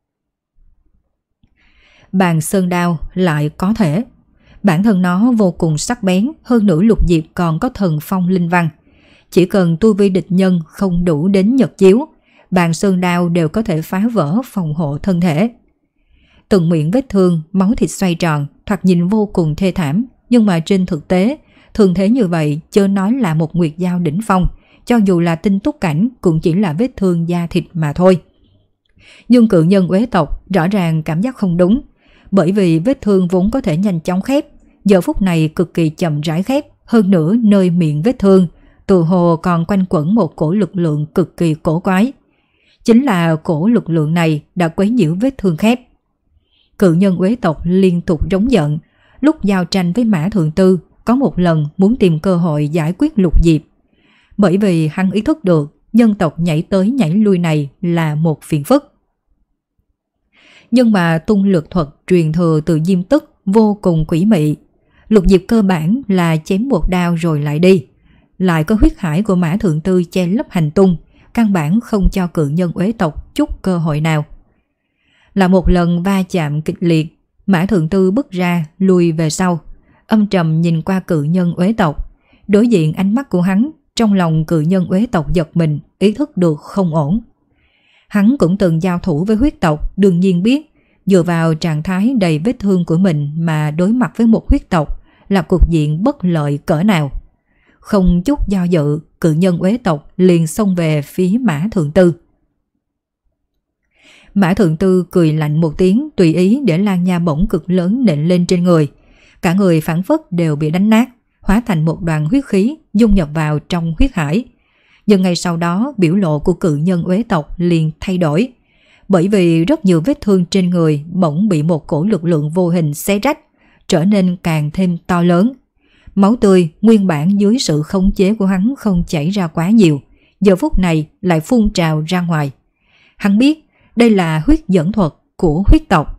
Bàn sơn đao lại có thể. Bản thân nó vô cùng sắc bén, hơn nữa Lục Diệp còn có thần phong linh văn. Chỉ cần tu vi địch nhân không đủ đến nhật chiếu, bàn sơn đao đều có thể phá vỡ phòng hộ thân thể. Từng miệng vết thương, máu thịt xoay tròn, thoạt nhìn vô cùng thê thảm, nhưng mà trên thực tế, thương thế như vậy chớ nói là một nguyệt giao đỉnh phong, cho dù là tinh túc cảnh cũng chỉ là vết thương da thịt mà thôi. Nhưng cự nhân Uế tộc rõ ràng cảm giác không đúng, bởi vì vết thương vốn có thể nhanh chóng khép, giờ phút này cực kỳ chậm rãi khép, hơn nữa nơi miệng vết thương, từ hồ còn quanh quẩn một cổ lực lượng cực kỳ cổ quái. Chính là cổ lực lượng này đã quấy nhiễu vết thương khép. Cự nhân Uế tộc liên tục rống giận, lúc giao tranh với Mã Thượng Tư có một lần muốn tìm cơ hội giải quyết Lục Diệp. Bởi vì hắn ý thức được nhân tộc nhảy tới nhảy lui này là một phiền phức. Nhưng mà tung lược thuật truyền thừa từ Diêm Tức vô cùng quỷ mị. Lục Diệp cơ bản là chém một đao rồi lại đi. Lại có huyết hải của Mã Thượng Tư che lấp hành tung, căn bản không cho cự nhân Uế tộc chút cơ hội nào. Là một lần va chạm kịch liệt, Mã Thượng Tư bước ra lùi về sau, âm trầm nhìn qua cự nhân Uế tộc. Đối diện ánh mắt của hắn, trong lòng cự nhân Uế tộc giật mình, ý thức được không ổn. Hắn cũng từng giao thủ với huyết tộc, đương nhiên biết dựa vào trạng thái đầy vết thương của mình mà đối mặt với một huyết tộc là cục diện bất lợi cỡ nào. Không chút do dự, cự nhân Uế tộc liền xông về phía Mã Thượng Tư. Mã Thượng Tư cười lạnh một tiếng, tùy ý để lan nha bổng cực lớn nện lên trên người. Cả người phảng phất đều bị đánh nát, hóa thành một đoàn huyết khí dung nhập vào trong huyết hải. Nhưng ngay sau đó biểu lộ của cự nhân Uế tộc liền thay đổi. bởi vì rất nhiều vết thương trên người bỗng bị một cổ lực lượng vô hình xé rách, trở nên càng thêm to lớn. Máu tươi nguyên bản dưới sự khống chế của hắn không chảy ra quá nhiều, giờ phút này lại phun trào ra ngoài. Hắn biết đây là huyết dẫn thuật của huyết tộc.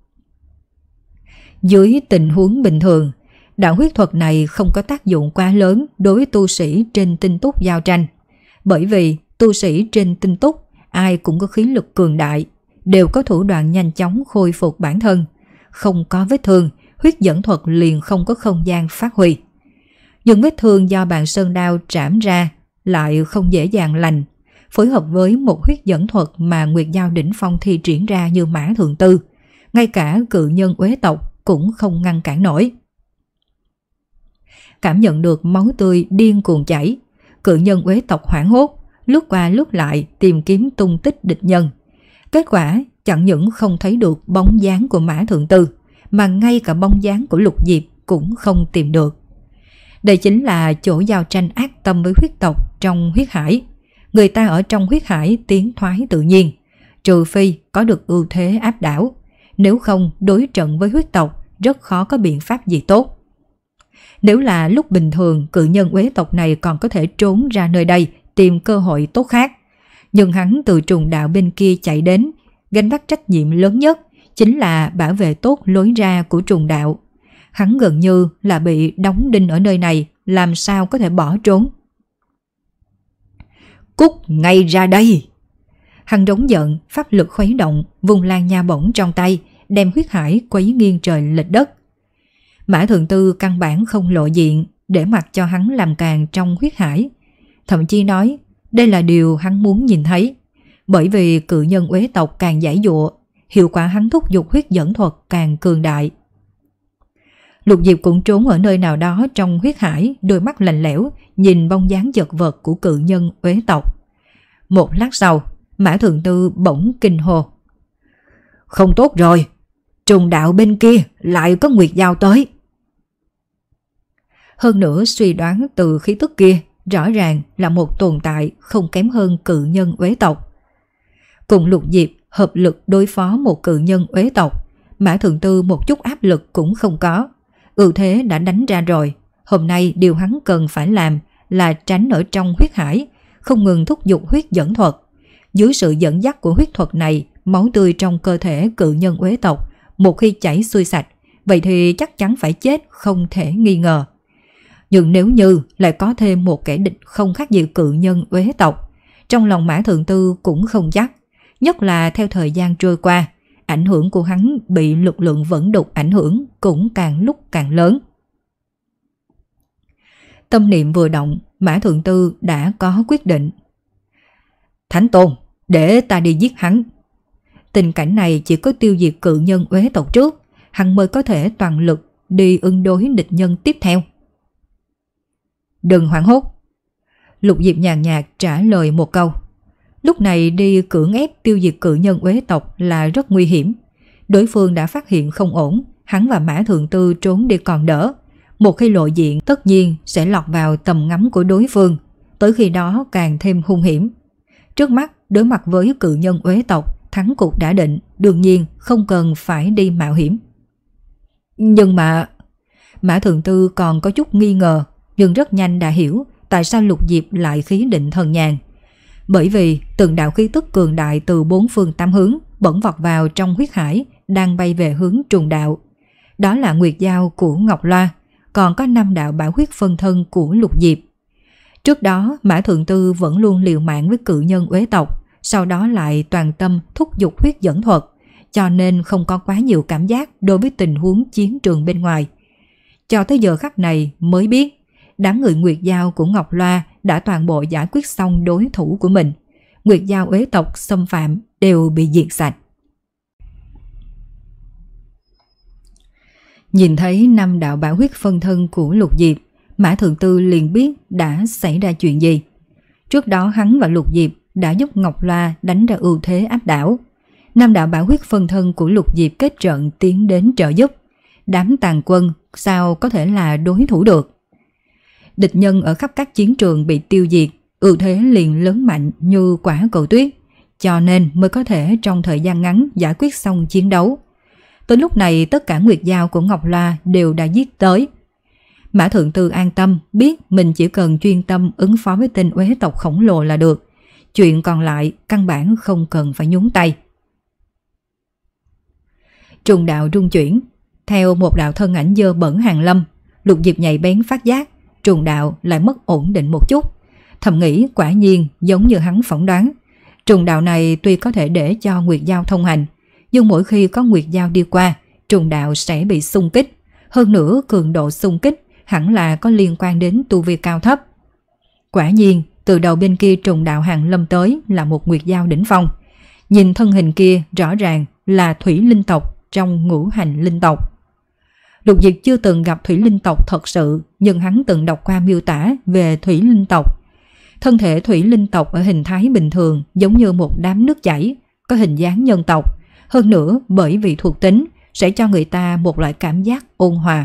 Dưới tình huống bình thường, đạo huyết thuật này không có tác dụng quá lớn đối với tu sĩ trên tinh túc giao tranh, bởi vì tu sĩ trên tinh túc ai cũng có khí lực cường đại, đều có thủ đoạn nhanh chóng khôi phục bản thân. Không có vết thương, huyết dẫn thuật liền không có không gian phát huy. Nhưng vết thương do bàn sơn đao trảm ra lại không dễ dàng lành, phối hợp với một huyết dẫn thuật mà Nguyệt Giao đỉnh phong thi triển ra như Mã Thượng Tư, ngay cả cự nhân uế tộc cũng không ngăn cản nổi. Cảm nhận được máu tươi điên cuồng chảy, cự nhân uế tộc hoảng hốt, lướt qua lướt lại tìm kiếm tung tích địch nhân. Kết quả chẳng những không thấy được bóng dáng của Mã Thượng Tư, mà ngay cả bóng dáng của Lục Diệp cũng không tìm được. Đây chính là chỗ giao tranh ác tâm với huyết tộc trong huyết hải. Người ta ở trong huyết hải tiến thoái tự nhiên, trừ phi có được ưu thế áp đảo, nếu không đối trận với huyết tộc rất khó có biện pháp gì tốt. Nếu là lúc bình thường, cự nhân uế tộc này còn có thể trốn ra nơi đây tìm cơ hội tốt khác. Nhưng hắn từ trùng đạo bên kia chạy đến, gánh vác trách nhiệm lớn nhất chính là bảo vệ tốt lối ra của trùng đạo. Hắn gần như là bị đóng đinh ở nơi này, làm sao có thể bỏ trốn. Cút ngay ra đây! Hắn rống giận, pháp lực khuấy động, vùng lan nha bổng trong tay, đem huyết hải quấy nghiêng trời lệch đất. Mã Thượng Tư căn bản không lộ diện, để mặc cho hắn làm càng trong huyết hải. Thậm chí nói đây là điều hắn muốn nhìn thấy, bởi vì cự nhân uế tộc càng giãy giụa, hiệu quả hắn thúc giục huyết dẫn thuật càng cường đại. Lục Diệp cũng trốn ở nơi nào đó trong huyết hải, đôi mắt lạnh lẽo nhìn bóng dáng chật vật của cự nhân uế tộc. Một lát sau, Mã Thượng Tư bỗng kinh hô: không tốt rồi, trùng đạo bên kia lại có Nguyệt Giao tới. Hơn nữa suy đoán từ khí tức kia, rõ ràng là một tồn tại không kém hơn cự nhân uế tộc. Cùng Lục Diệp hợp lực đối phó một cự nhân uế tộc, Mã Thượng Tư một chút áp lực cũng không có. Ưu thế đã đánh ra rồi, hôm nay điều hắn cần phải làm là tránh ở trong huyết hải, không ngừng thúc giục huyết dẫn thuật. Dưới sự dẫn dắt của huyết thuật này, máu tươi trong cơ thể cự nhân uế tộc một khi chảy xuôi sạch, vậy thì chắc chắn phải chết không thể nghi ngờ. Nhưng nếu như lại có thêm một kẻ địch không khác gì cự nhân uế tộc, trong lòng Mã Thượng Tư cũng không chắc, nhất là theo thời gian trôi qua, ảnh hưởng của hắn bị lực lượng vẫn đục ảnh hưởng cũng càng lúc càng lớn. Tâm niệm vừa động, Mã Thượng Tư đã có quyết định. Thánh Tôn, để ta đi giết hắn. Tình cảnh này chỉ có tiêu diệt cự nhân uế tộc trước, hắn mới có thể toàn lực đi ứng đối địch nhân tiếp theo. Đừng hoảng hốt. Lục Diệp nhàn nhạt trả lời một câu. Lúc này đi cưỡng ép tiêu diệt cự nhân uế tộc là rất nguy hiểm. Đối phương đã phát hiện không ổn, hắn và Mã Thượng Tư trốn đi còn đỡ. Một khi lộ diện tất nhiên sẽ lọt vào tầm ngắm của đối phương, tới khi đó càng thêm hung hiểm. Trước mắt đối mặt với cự nhân uế tộc, thắng cục đã định, đương nhiên không cần phải đi mạo hiểm. Nhưng mà... Mã Thượng Tư còn có chút nghi ngờ, nhưng rất nhanh đã hiểu tại sao Lục Diệp lại khí định thần nhàn. Bởi vì từng đạo khí tức cường đại từ bốn phương tám hướng bỗng vọt vào trong huyết hải, đang bay về hướng trùng đạo. Đó là Nguyệt Giao của Ngọc Loa, còn có năm đạo bảo huyết phân thân của Lục Diệp. Trước đó Mã Thượng Tư vẫn luôn liều mạng với cự nhân uế tộc, sau đó lại toàn tâm thúc giục huyết dẫn thuật, cho nên không có quá nhiều cảm giác đối với tình huống chiến trường bên ngoài. Cho tới giờ khắc này mới biết, đám người Nguyệt Giao của Ngọc Loa đã toàn bộ giải quyết xong đối thủ của mình. Nguyệt Giao uế tộc xâm phạm đều bị diệt sạch. Nhìn thấy năm đạo bảo huyết phân thân của Lục Diệp, Mã Thượng Tư liền biết đã xảy ra chuyện gì. Trước đó hắn và Lục Diệp đã giúp Ngọc Loa đánh ra ưu thế áp đảo. Năm đạo bảo huyết phân thân của Lục Diệp kết trận tiến đến trợ giúp. Đám tàn quân sao có thể là đối thủ được. Địch nhân ở khắp các chiến trường bị tiêu diệt, ưu thế liền lớn mạnh như quả cầu tuyết. cho nên mới có thể trong thời gian ngắn giải quyết xong chiến đấu. Tới lúc này tất cả nguyệt dao của Ngọc Loa đều đã giết tới. Mã Thượng Tư an tâm biết mình chỉ cần chuyên tâm ứng phó với tên uế tộc khổng lồ là được. Chuyện còn lại căn bản không cần phải nhúng tay. Trùng đạo rung chuyển, theo một đạo thân ảnh dơ bẩn hàng lâm, Lục Diệp nhạy bén phát giác trùng đạo lại mất ổn định một chút. Thầm nghĩ quả nhiên giống như hắn phỏng đoán, trùng đạo này tuy có thể để cho nguyệt dao thông hành, nhưng mỗi khi có nguyệt dao đi qua, trùng đạo sẽ bị xung kích. Hơn nữa cường độ xung kích hẳn là có liên quan đến tu vi cao thấp. Quả nhiên từ đầu bên kia trùng đạo hàng lâm tới là một nguyệt dao đỉnh phong. Nhìn thân hình kia rõ ràng là thủy linh tộc trong ngũ hành linh tộc. Lục Diệp chưa từng gặp thủy linh tộc thật sự, nhưng hắn từng đọc qua miêu tả về thủy linh tộc. Thân thể thủy linh tộc ở hình thái bình thường giống như một đám nước chảy, có hình dáng nhân tộc. Hơn nữa bởi vì thuộc tính sẽ cho người ta một loại cảm giác ôn hòa.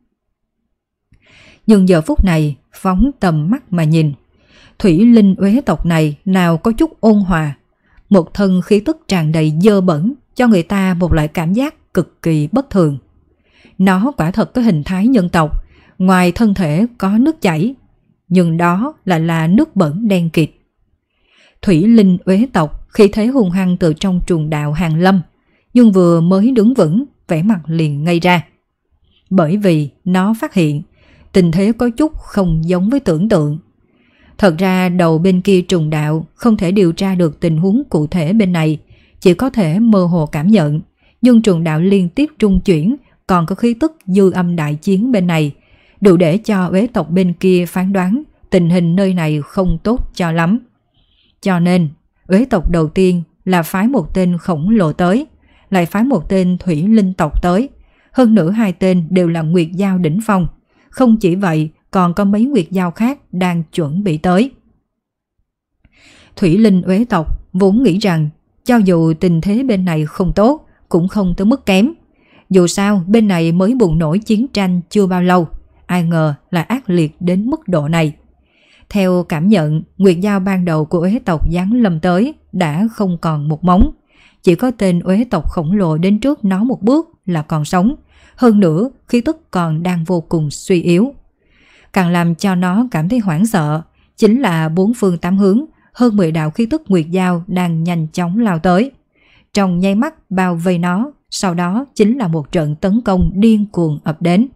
Nhưng giờ phút này phóng tầm mắt mà nhìn, thủy linh uế tộc này nào có chút ôn hòa. Một thân khí tức tràn đầy dơ bẩn cho người ta một loại cảm giác cực kỳ bất thường. Nó quả thật có hình thái nhân tộc, ngoài thân thể có nước chảy, nhưng đó lại là nước bẩn đen kịt. Thủy linh uế tộc khí thế hung hăng từ trong trùng đạo hàng lâm, nhưng vừa mới đứng vững, vẻ mặt liền ngây ra. Bởi vì nó phát hiện tình thế có chút không giống với tưởng tượng. Thật ra đầu bên kia trùng đạo không thể điều tra được tình huống cụ thể bên này, chỉ có thể mơ hồ cảm nhận, nhưng trùng đạo liên tiếp trung chuyển, còn có khí tức dư âm đại chiến bên này, đủ để cho uế tộc bên kia phán đoán tình hình nơi này không tốt cho lắm. Cho nên uế tộc đầu tiên là phái một tên khổng lồ tới, lại phái một tên thủy linh tộc tới, hơn nữa hai tên đều là nguyệt dao đỉnh phong. Không chỉ vậy, còn có mấy nguyệt dao khác đang chuẩn bị tới. Thủy linh uế tộc vốn nghĩ rằng cho dù tình thế bên này không tốt cũng không tới mức kém. Dù sao bên này mới bùng nổ chiến tranh chưa bao lâu, ai ngờ là ác liệt đến mức độ này. Theo cảm nhận, nguyệt dao ban đầu của uế tộc giáng lâm tới đã không còn một móng. Chỉ có tên uế tộc khổng lồ đến trước nó một bước là còn sống. Hơn nữa khí tức còn đang vô cùng suy yếu. Càng làm cho nó cảm thấy hoảng sợ chính là bốn phương tám hướng hơn mười đạo khí tức nguyệt dao đang nhanh chóng lao tới, trong nháy mắt bao vây nó. Sau đó chính là một trận tấn công điên cuồng ập đến.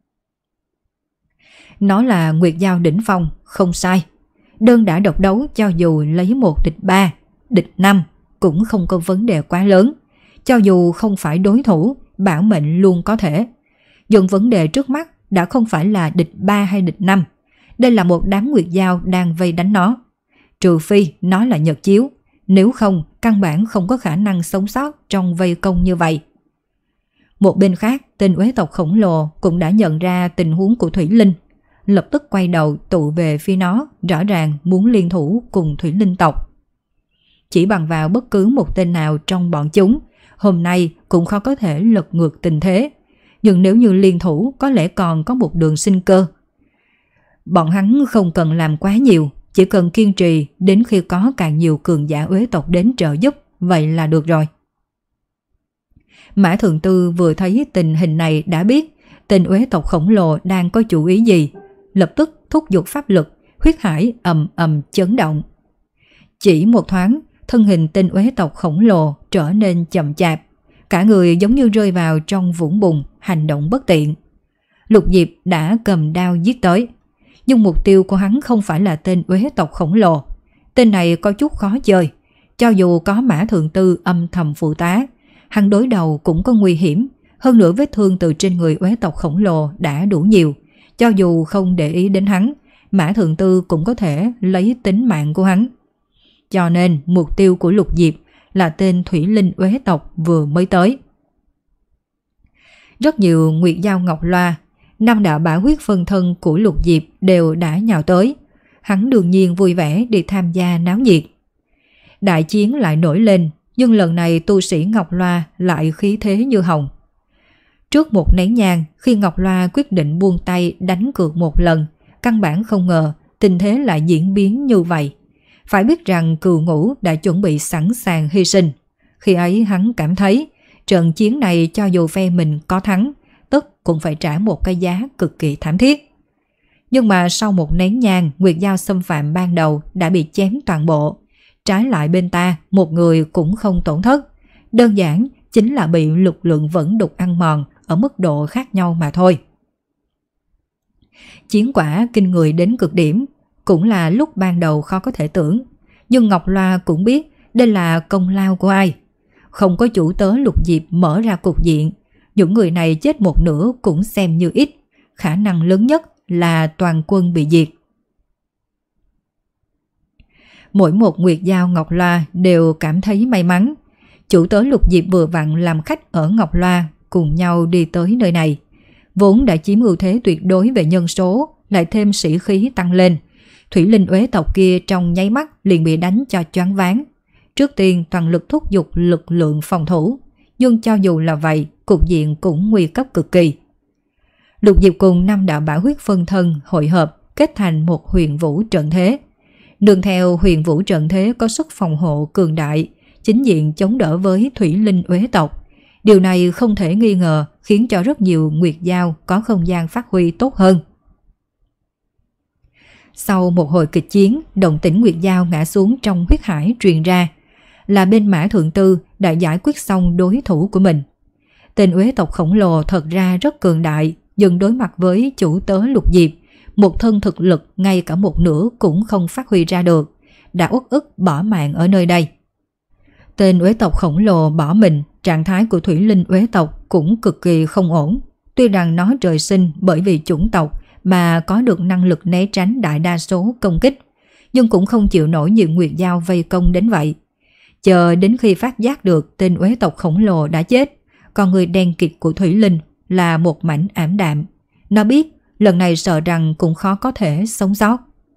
Nó là nguyệt dao đỉnh phong, không sai. Đơn đã độc đấu cho dù lấy một địch ba, địch năm cũng không có vấn đề quá lớn. Cho dù không phải đối thủ, bảo mệnh luôn có thể. Nhưng vấn đề trước mắt đã không phải là địch ba hay địch năm. Đây là một đám nguyệt dao đang vây đánh nó. Trừ phi nó là nhật chiếu, nếu không căn bản không có khả năng sống sót trong vây công như vậy. Một bên khác, tên uế tộc khổng lồ cũng đã nhận ra tình huống của Thủy Linh, lập tức quay đầu tụ về phía nó, rõ ràng muốn liên thủ cùng Thủy Linh tộc. Chỉ bằng vào bất cứ một tên nào trong bọn chúng, hôm nay cũng khó có thể lật ngược tình thế. Nhưng nếu như liên thủ có lẽ còn có một đường sinh cơ. Bọn hắn không cần làm quá nhiều, chỉ cần kiên trì đến khi có càng nhiều cường giả uế tộc đến trợ giúp, vậy là được rồi. Mã Thượng Tư vừa thấy tình hình này đã biết tên uế tộc khổng lồ đang có chủ ý gì, lập tức thúc giục pháp lực, huyết hải ầm ầm chấn động. Chỉ một thoáng, thân hình tên uế tộc khổng lồ trở nên chậm chạp, cả người giống như rơi vào trong vũng bùn, hành động bất tiện. Lục Diệp đã cầm đao giết tới, nhưng mục tiêu của hắn không phải là tên uế tộc khổng lồ. Tên này có chút khó chơi, cho dù có Mã Thượng Tư âm thầm phụ tá, hắn đối đầu cũng có nguy hiểm. Hơn nữa vết thương từ trên người uế tộc khổng lồ đã đủ nhiều, cho dù không để ý đến hắn, Mã Thượng Tư cũng có thể lấy tính mạng của hắn. Cho nên mục tiêu của Lục Diệp là tên Thủy Linh uế tộc vừa mới tới. Rất nhiều nguyệt dao ngọc loa, năm đạo bá huyết phân thân của Lục Diệp đều đã nhào tới. Hắn đương nhiên vui vẻ đi tham gia náo nhiệt. Đại chiến lại nổi lên, nhưng lần này tu sĩ Ngọc Loa lại khí thế như hồng. Trước một nén nhang, khi Ngọc Loa quyết định buông tay đánh cược một lần, căn bản không ngờ tình thế lại diễn biến như vậy. Phải biết rằng Cừu Ngũ đã chuẩn bị sẵn sàng hy sinh. Khi ấy hắn cảm thấy trận chiến này cho dù phe mình có thắng, tất cũng phải trả một cái giá cực kỳ thảm thiết. Nhưng mà sau một nén nhang, Nguyệt Dao xâm phạm ban đầu đã bị chém toàn bộ. Trái lại bên ta, một người cũng không tổn thất. Đơn giản chính là bị lực lượng vẫn đục ăn mòn ở mức độ khác nhau mà thôi. Chiến quả kinh người đến cực điểm, cũng là lúc ban đầu khó có thể tưởng. Nhưng Ngọc Loa cũng biết đây là công lao của ai. Không có chủ tớ Lục Diệp mở ra cục diện, những người này chết một nửa cũng xem như ít. Khả năng lớn nhất là toàn quân bị diệt. Mỗi một Nguyệt Dao Ngọc Loa đều cảm thấy may mắn. Chủ tớ Lục Diệp vừa vặn làm khách ở Ngọc Loa, cùng nhau đi tới nơi này. Vốn đã chiếm ưu thế tuyệt đối về nhân số, lại thêm sĩ khí tăng lên. Thủy Linh Uế tộc kia trong nháy mắt liền bị đánh cho choáng váng. Trước tiên toàn lực thúc giục lực lượng phòng thủ, nhưng cho dù là vậy, cục diện cũng nguy cấp cực kỳ. Lục Diệp cùng năm đạo bão huyết phân thân hội hợp kết thành một huyền vũ trận thế. Đường theo huyền vũ trận thế có sức phòng hộ cường đại, chính diện chống đỡ với Thủy Linh Uế tộc. Điều này không thể nghi ngờ khiến cho rất nhiều Nguyệt Dao có không gian phát huy tốt hơn. Sau một hồi kịch chiến, động tĩnh Nguyệt Dao ngã xuống trong huyết hải truyền ra, là bên Mã Thượng Tư đã giải quyết xong đối thủ của mình. Tên Uế tộc khổng lồ thật ra rất cường đại, nhưng đối mặt với chủ tớ Lục Diệp, một thân thực lực ngay cả một nửa cũng không phát huy ra được, đã uất ức bỏ mạng ở nơi đây. Tên Uế tộc khổng lồ bỏ mình, trạng thái của Thủy Linh Uế tộc cũng cực kỳ không ổn. Tuy rằng nó trời sinh bởi vì chủng tộc mà có được năng lực né tránh đại đa số công kích, nhưng cũng không chịu nổi nhiều Nguyệt Dao vây công đến vậy. Chờ đến khi phát giác được tên Uế tộc khổng lồ đã chết, con người đen kịt của Thủy Linh là một mảnh ảm đạm. Nó biết lần này sợ rằng cũng khó có thể sống sót.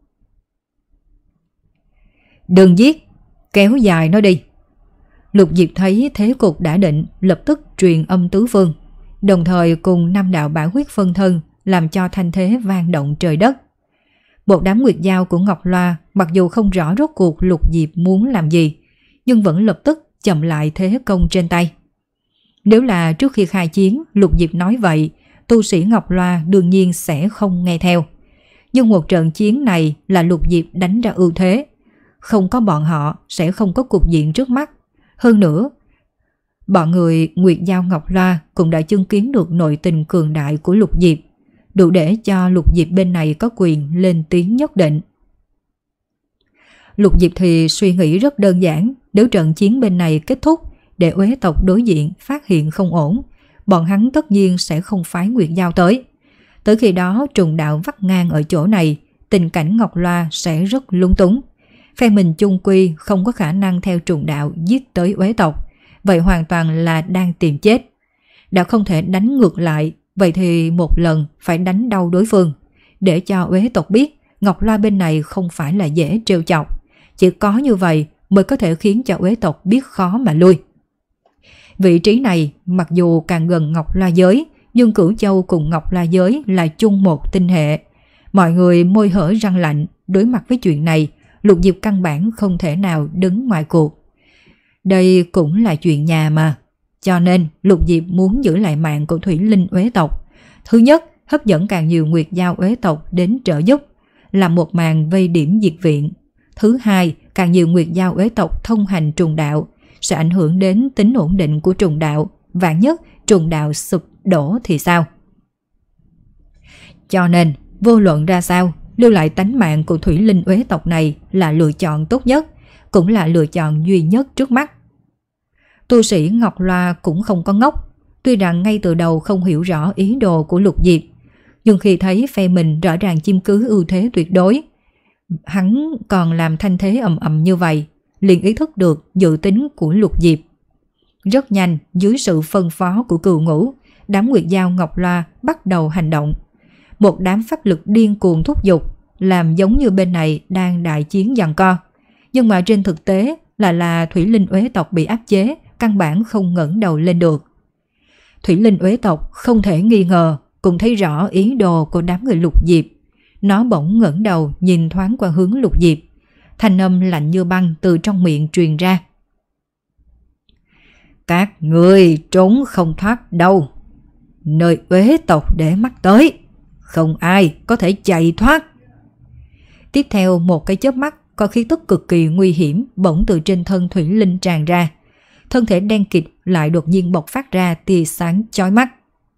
Đừng giết, kéo dài nó đi. Lục Diệp thấy thế cục đã định, lập tức truyền âm tứ phương, đồng thời cùng năm đạo bão huyết phân thân làm cho thanh thế vang động trời đất. Một đám Nguyệt Dao của Ngọc Loa mặc dù không rõ rốt cuộc Lục Diệp muốn làm gì, nhưng vẫn lập tức chậm lại thế công trên tay. Nếu là trước khi khai chiến Lục Diệp nói vậy, tu sĩ Ngọc Loa đương nhiên sẽ không nghe theo. Nhưng một trận chiến này là Lục Diệp đánh ra ưu thế, không có bọn họ sẽ không có cục diện trước mắt. Hơn nữa, bọn người Nguyệt Dao Ngọc Loa cũng đã chứng kiến được nội tình cường đại của Lục Diệp, đủ để cho Lục Diệp bên này có quyền lên tiếng nhất định. Lục Diệp thì suy nghĩ rất đơn giản, nếu trận chiến bên này kết thúc để Uế tộc đối diện phát hiện không ổn, bọn hắn tất nhiên sẽ không phái Nguyệt Dao tới. Tới khi đó trùng đạo vắt ngang ở chỗ này, tình cảnh Ngọc Loa sẽ rất lung túng. Phe mình chung quy không có khả năng theo trùng đạo giết tới Uế tộc, vậy hoàn toàn là đang tìm chết. Đã không thể đánh ngược lại, vậy thì một lần phải đánh đau đối phương, để cho Uế tộc biết Ngọc Loa bên này không phải là dễ trêu chọc. Chỉ có như vậy mới có thể khiến cho Uế tộc biết khó mà lui. Vị trí này mặc dù càng gần Ngọc Loa giới, nhưng Cửu Châu cùng Ngọc Loa giới là chung một tinh hệ. Mọi người môi hở răng lạnh, đối mặt với chuyện này, Lục Diệp căn bản không thể nào đứng ngoài cuộc. Đây cũng là chuyện nhà mà, cho nên Lục Diệp muốn giữ lại mạng của Thủy Linh Uế tộc. Thứ nhất, hấp dẫn càng nhiều Nguyệt Dao Uế tộc đến trợ giúp, làm một màn vây điểm diệt viện. Thứ hai, càng nhiều Nguyệt Dao Uế tộc thông hành trùng đạo sẽ ảnh hưởng đến tính ổn định của trùng đạo, vạn nhất trùng đạo sụp đổ thì sao? Cho nên, vô luận ra sao, lưu lại tánh mạng của Thủy Linh Uế tộc này là lựa chọn tốt nhất, cũng là lựa chọn duy nhất trước mắt. Tu sĩ Ngọc Loa cũng không có ngốc, tuy rằng ngay từ đầu không hiểu rõ ý đồ của Lục Diệp, nhưng khi thấy phe mình rõ ràng chiếm cứ ưu thế tuyệt đối, hắn còn làm thanh thế ầm ầm như vậy, liền ý thức được dự tính của Lục Diệp. Rất nhanh, dưới sự phân phó của Cừu Ngũ, đám Nguyệt Dao Ngọc Loa bắt đầu hành động. Một đám pháp lực điên cuồng thúc giục, làm giống như bên này đang đại chiến giằng co. Nhưng mà trên thực tế là là Thủy Linh Uế tộc bị áp chế, căn bản không ngẩng đầu lên được. Thủy Linh Uế tộc không thể nghi ngờ, cũng thấy rõ ý đồ của đám người Lục Diệp. Nó bỗng ngẩng đầu nhìn thoáng qua hướng Lục Diệp, thanh âm lạnh như băng từ trong miệng truyền ra. Các người trốn không thoát đâu. Nơi uế tộc để mắt tới, không ai có thể chạy thoát. Tiếp theo một cái chớp mắt có khí tức cực kỳ nguy hiểm bỗng từ trên thân Thủy Linh tràn ra. Thân thể đen kịt lại đột nhiên bộc phát ra tia sáng chói mắt.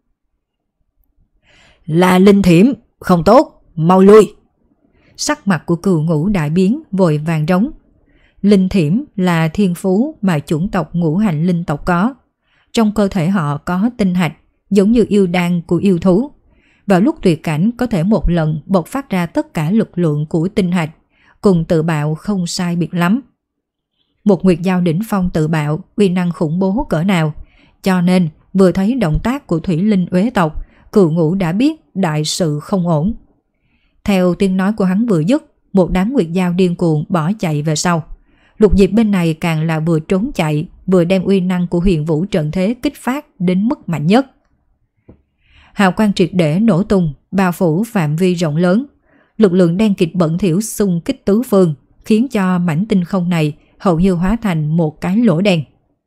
Là linh thiểm, không tốt, mau lui. Sắc mặt của Cừu Ngũ đại biến, vội vàng rống. Linh thiểm là thiên phú mà chủng tộc ngũ hành linh tộc có. Trong cơ thể họ có tinh hạch, giống như yêu đan của yêu thú. Vào lúc tuyệt cảnh có thể một lần bộc phát ra tất cả lực lượng của tinh hạch, cùng tự bạo không sai biệt lắm. Một nguyệt giao đỉnh phong tự bạo, uy năng khủng bố cỡ nào, cho nên vừa thấy động tác của Thủy Linh uế tộc, Cừu Ngũ đã biết đại sự không ổn. Theo tiếng nói của hắn vừa dứt, một đám nguyệt giao điên cuồng bỏ chạy về sau. Lục Diệp bên này càng là vừa trốn chạy, vừa đem uy năng của huyền vũ trận thế kích phát đến mức mạnh nhất. Hào quang triệt để nổ tung, bao phủ phạm vi rộng lớn. Lực lượng đen kịt bẩn thỉu xung kích tứ phương, khiến cho mảnh tinh không này hầu như hóa thành một cái lỗ đen.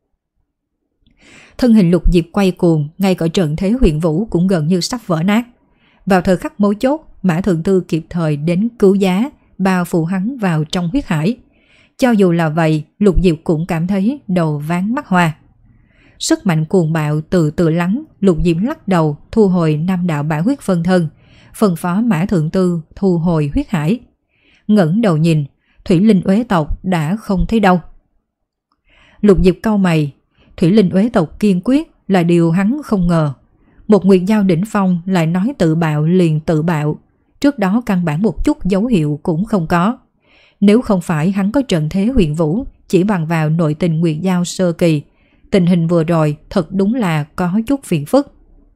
Thân hình Lục Diệp quay cuồng, ngay cả trận thế huyền vũ cũng gần như sắp vỡ nát. Vào thời khắc mấu chốt, Mã Thượng Tư kịp thời đến cứu giá, bao phủ hắn vào trong huyết hải. Cho dù là vậy, Lục Diệp cũng cảm thấy đầu váng mắt hoa. Sức mạnh cuồng bạo từ từ lắng, Lục Diệp lắc đầu thu hồi năm đạo bạo huyết phân thân, phân phó Mã Thượng Tư thu hồi huyết hải. Ngẩng đầu nhìn, Thủy Linh uế tộc đã không thấy đâu. Lục Diệp cau mày, Thủy Linh uế tộc kiên quyết là điều hắn không ngờ. Một nguyệt giao đỉnh phong lại nói tự bạo liền tự bạo, trước đó căn bản một chút dấu hiệu cũng không có. Nếu không phải hắn có trận thế huyền vũ, chỉ bằng vào nội tình nguyệt giao sơ kỳ, tình hình vừa rồi thật đúng là có chút phiền phức.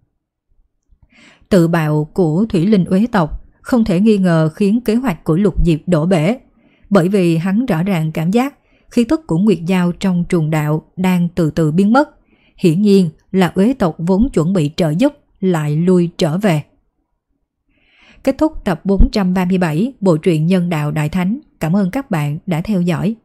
Tự bạo của Thủy Linh uế tộc không thể nghi ngờ khiến kế hoạch của Lục Diệp đổ bể, bởi vì hắn rõ ràng cảm giác khí tức của nguyệt giao trong trùng đạo đang từ từ biến mất. Hiển nhiên là uế tộc vốn chuẩn bị trợ giúp lại lui trở về. Kết thúc tập bốn trăm ba mươi bảy bộ truyện Nhân Đạo Đại Thánh. Cảm ơn các bạn đã theo dõi.